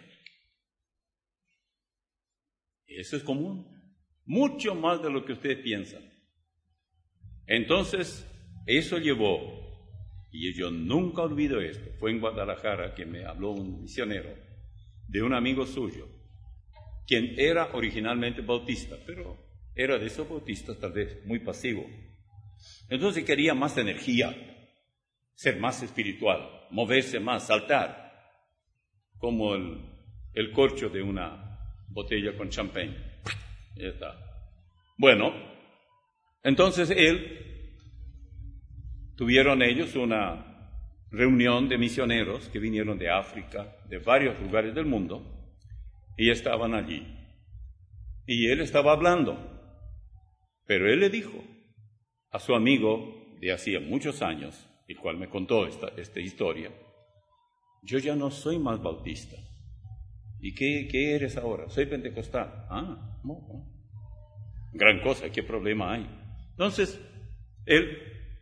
Eso es común. Mucho más de lo que ustedes piensan. Entonces, eso llevó, y yo nunca olvido esto, fue en Guadalajara que me habló un misionero de un amigo suyo, quien era originalmente bautista, pero era de esos bautistas tal vez muy pasivo. Entonces quería más energía, ser más espiritual, moverse más, saltar, como el, el corcho de una botella con champán. Ya está. Bueno, entonces él, tuvieron ellos una reunión de misioneros que vinieron de África, de varios lugares del mundo, y estaban allí. Y él estaba hablando, pero él le dijo a su amigo de hacía muchos años, el cual me contó esta, esta historia, yo ya no soy más bautista. ¿Y qué, qué eres ahora? Soy pentecostal. Ah, no, no. Gran cosa, ¿qué problema hay? Entonces, él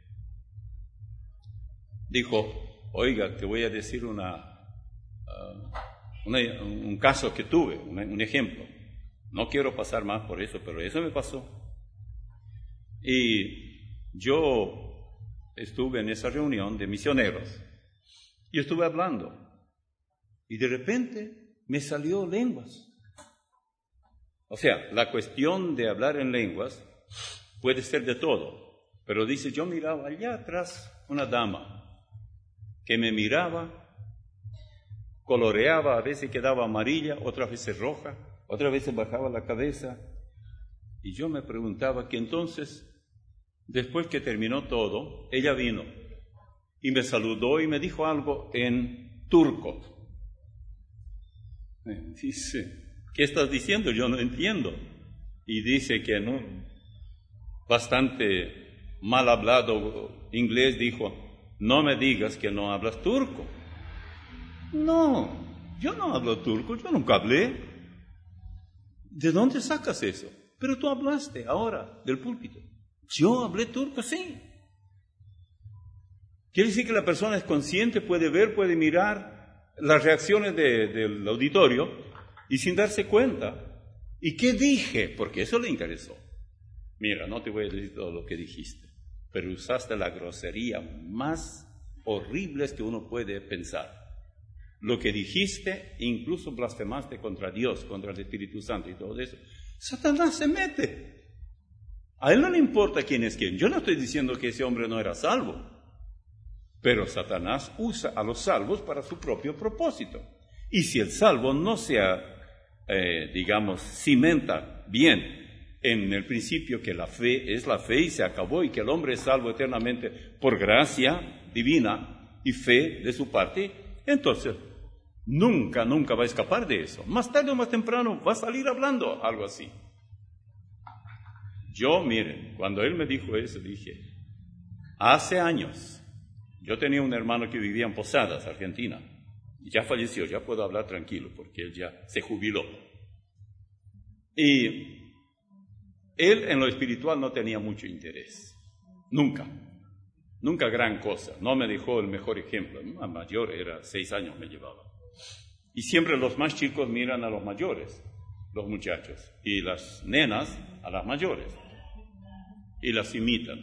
dijo, oiga, te voy a decir una, uh, una, un caso que tuve, un, un ejemplo. No quiero pasar más por eso, pero eso me pasó. Y yo estuve en esa reunión de misioneros y estuve hablando. Y de repente me salió lenguas. O sea, la cuestión de hablar en lenguas puede ser de todo. Pero dice, yo miraba allá atrás una dama que me miraba, coloreaba, a veces quedaba amarilla, otras veces roja, otras veces bajaba la cabeza. Y yo me preguntaba que entonces, después que terminó todo, ella vino y me saludó y me dijo algo en turco. Dice, ¿qué estás diciendo? Yo no entiendo. Y dice que en un bastante mal hablado inglés dijo, no me digas que no hablas turco. No, yo no hablo turco, yo nunca hablé. ¿De dónde sacas eso? Pero tú hablaste ahora del púlpito. Yo hablé turco, sí. Quiere decir que la persona es consciente, puede ver, puede mirar las reacciones de, del auditorio y sin darse cuenta. ¿Y qué dije? Porque eso le interesó. Mira, no te voy a decir todo lo que dijiste, pero usaste la grosería más horrible que uno puede pensar. Lo que dijiste, incluso blasfemaste contra Dios, contra el Espíritu Santo y todo eso. Satanás se mete. A él no le importa quién es quién. Yo no estoy diciendo que ese hombre no era salvo, pero Satanás usa a los salvos para su propio propósito. Y si el salvo no se, eh, digamos, cimenta bien en el principio que la fe es la fe y se acabó y que el hombre es salvo eternamente por gracia divina y fe de su parte, entonces nunca, nunca va a escapar de eso. Más tarde o más temprano va a salir hablando algo así. Yo, miren, cuando él me dijo eso, dije, hace años, yo tenía un hermano que vivía en Posadas, Argentina, y ya falleció, ya puedo hablar tranquilo, porque él ya se jubiló. Y él en lo espiritual no tenía mucho interés, nunca, nunca gran cosa, no me dejó el mejor ejemplo, el mayor era seis años me llevaba. Y siempre los más chicos miran a los mayores, los muchachos, y las nenas a las mayores, y las imitan.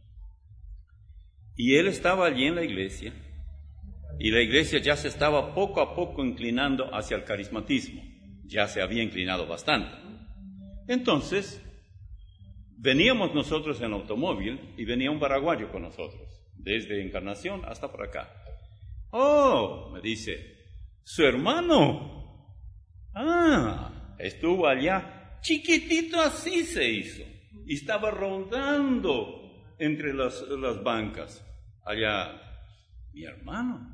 Y él estaba allí en la iglesia, y la iglesia ya se estaba poco a poco inclinando hacia el carismatismo, ya se había inclinado bastante. Entonces, veníamos nosotros en automóvil, y venía un paraguayo con nosotros, desde Encarnación hasta por acá. Oh, me dice, su hermano, ah, estuvo allá, chiquitito así se hizo, y estaba rondando entre las, las bancas, allá, mi hermano,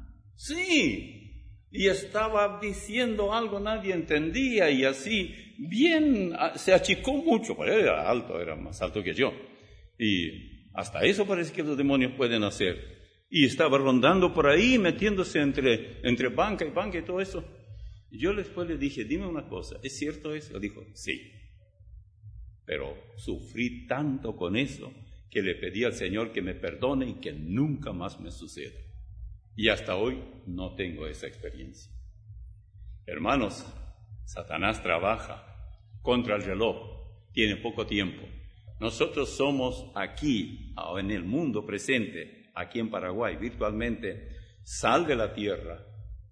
sí, y estaba diciendo algo, nadie entendía, y así, bien, se achicó mucho, pero él era alto, era más alto que yo, y hasta eso parece que los demonios pueden hacer. Y estaba rondando por ahí, metiéndose entre, entre banca y banca y todo eso. Y yo después le dije, dime una cosa, ¿es cierto eso? Dijo, sí. Pero sufrí tanto con eso que le pedí al Señor que me perdone y que nunca más me suceda. Y hasta hoy no tengo esa experiencia. Hermanos, Satanás trabaja contra el reloj, tiene poco tiempo. Nosotros somos aquí, en el mundo presente, aquí en Paraguay, virtualmente, sal de la tierra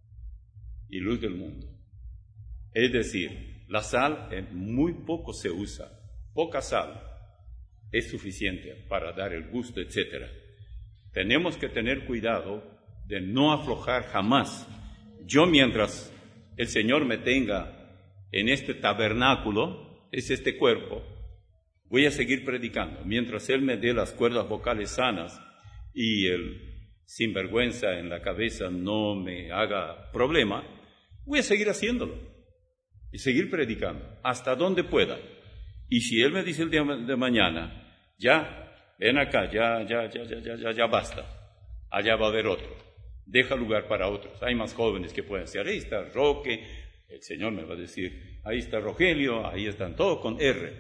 y luz del mundo. Es decir, la sal en muy poco se usa, poca sal es suficiente para dar el gusto, etcétera. Tenemos que tener cuidado de no aflojar jamás. Yo, mientras el Señor me tenga en este tabernáculo, es este cuerpo, voy a seguir predicando. Mientras Él me dé las cuerdas vocales sanas y el sinvergüenza en la cabeza no me haga problema, voy a seguir haciéndolo y seguir predicando hasta donde pueda. Y si Él me dice el día de mañana, ya, ven acá, ya, ya, ya, ya, ya, ya, ya basta, allá va a haber otro, deja lugar para otros, hay más jóvenes que pueden ser, ahí está Roque, el Señor me va a decir, ahí está Rogelio, ahí están todos con R.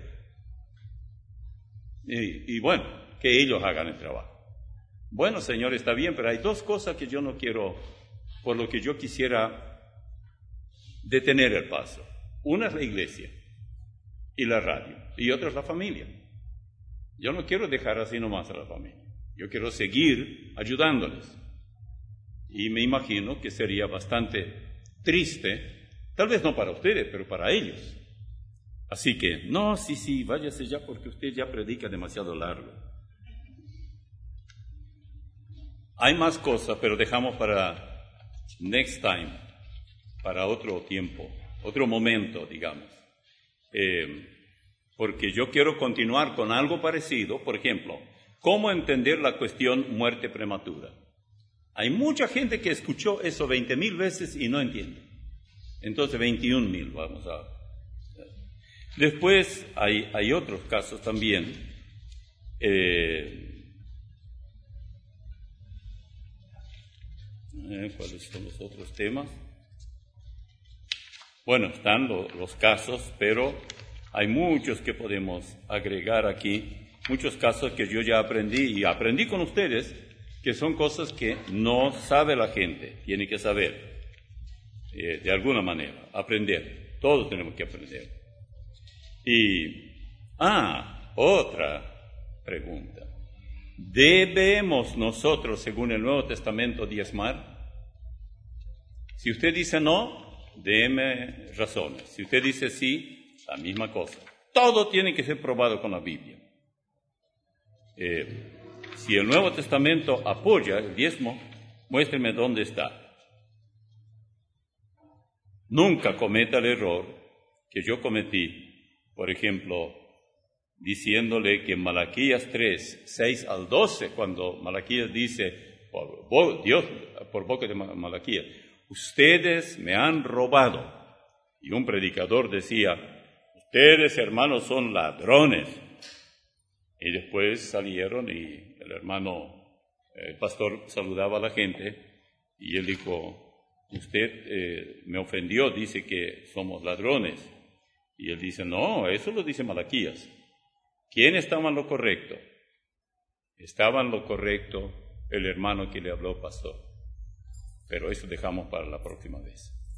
Y, y bueno, que ellos hagan el trabajo. Bueno, Señor, está bien, pero hay dos cosas que yo no quiero, por lo que yo quisiera detener el paso. Una es la iglesia y la radio, y otra es la familia. Yo no quiero dejar así nomás a la familia. Yo quiero seguir ayudándoles. Y me imagino que sería bastante triste, tal vez no para ustedes, pero para ellos. Así que, no, sí, sí, váyase ya porque usted ya predica demasiado largo. Hay más cosas, pero dejamos para next time, para otro tiempo, otro momento, digamos. Eh, porque yo quiero continuar con algo parecido, por ejemplo, ¿cómo entender la cuestión muerte prematura? Hay mucha gente que escuchó eso veinte mil veces y no entiende. Entonces, veintiún mil, vamos a... Después hay, hay otros casos también. Eh, Eh, ¿Cuáles son los otros temas? Bueno, están lo, los casos, pero hay muchos que podemos agregar aquí, muchos casos que yo ya aprendí y aprendí con ustedes, que son cosas que no sabe la gente, tiene que saber, eh, de alguna manera, aprender. todos tenemos que aprender. Y, ah, otra pregunta. ¿Debemos nosotros, según el Nuevo Testamento, diezmar? Si usted dice no, déme razones. Si usted dice sí, la misma cosa. Todo tiene que ser probado con la Biblia. Eh, si el Nuevo Testamento apoya el diezmo, muéstreme dónde está. Nunca cometa el error que yo cometí, por ejemplo, diciéndole que Malaquías tres, seis al doce, cuando Malaquías dice, por, Dios, por boca de Malaquías, ustedes me han robado. Y un predicador decía, ustedes, hermanos, son ladrones. Y después salieron y el hermano, el pastor saludaba a la gente y él dijo, usted eh, me ofendió, dice que somos ladrones. Y él dice, no, eso lo dice Malaquías. ¿Quién estaba en lo correcto? Estaba en lo correcto el hermano que le habló pastor. Pero eso dejamos para la próxima vez.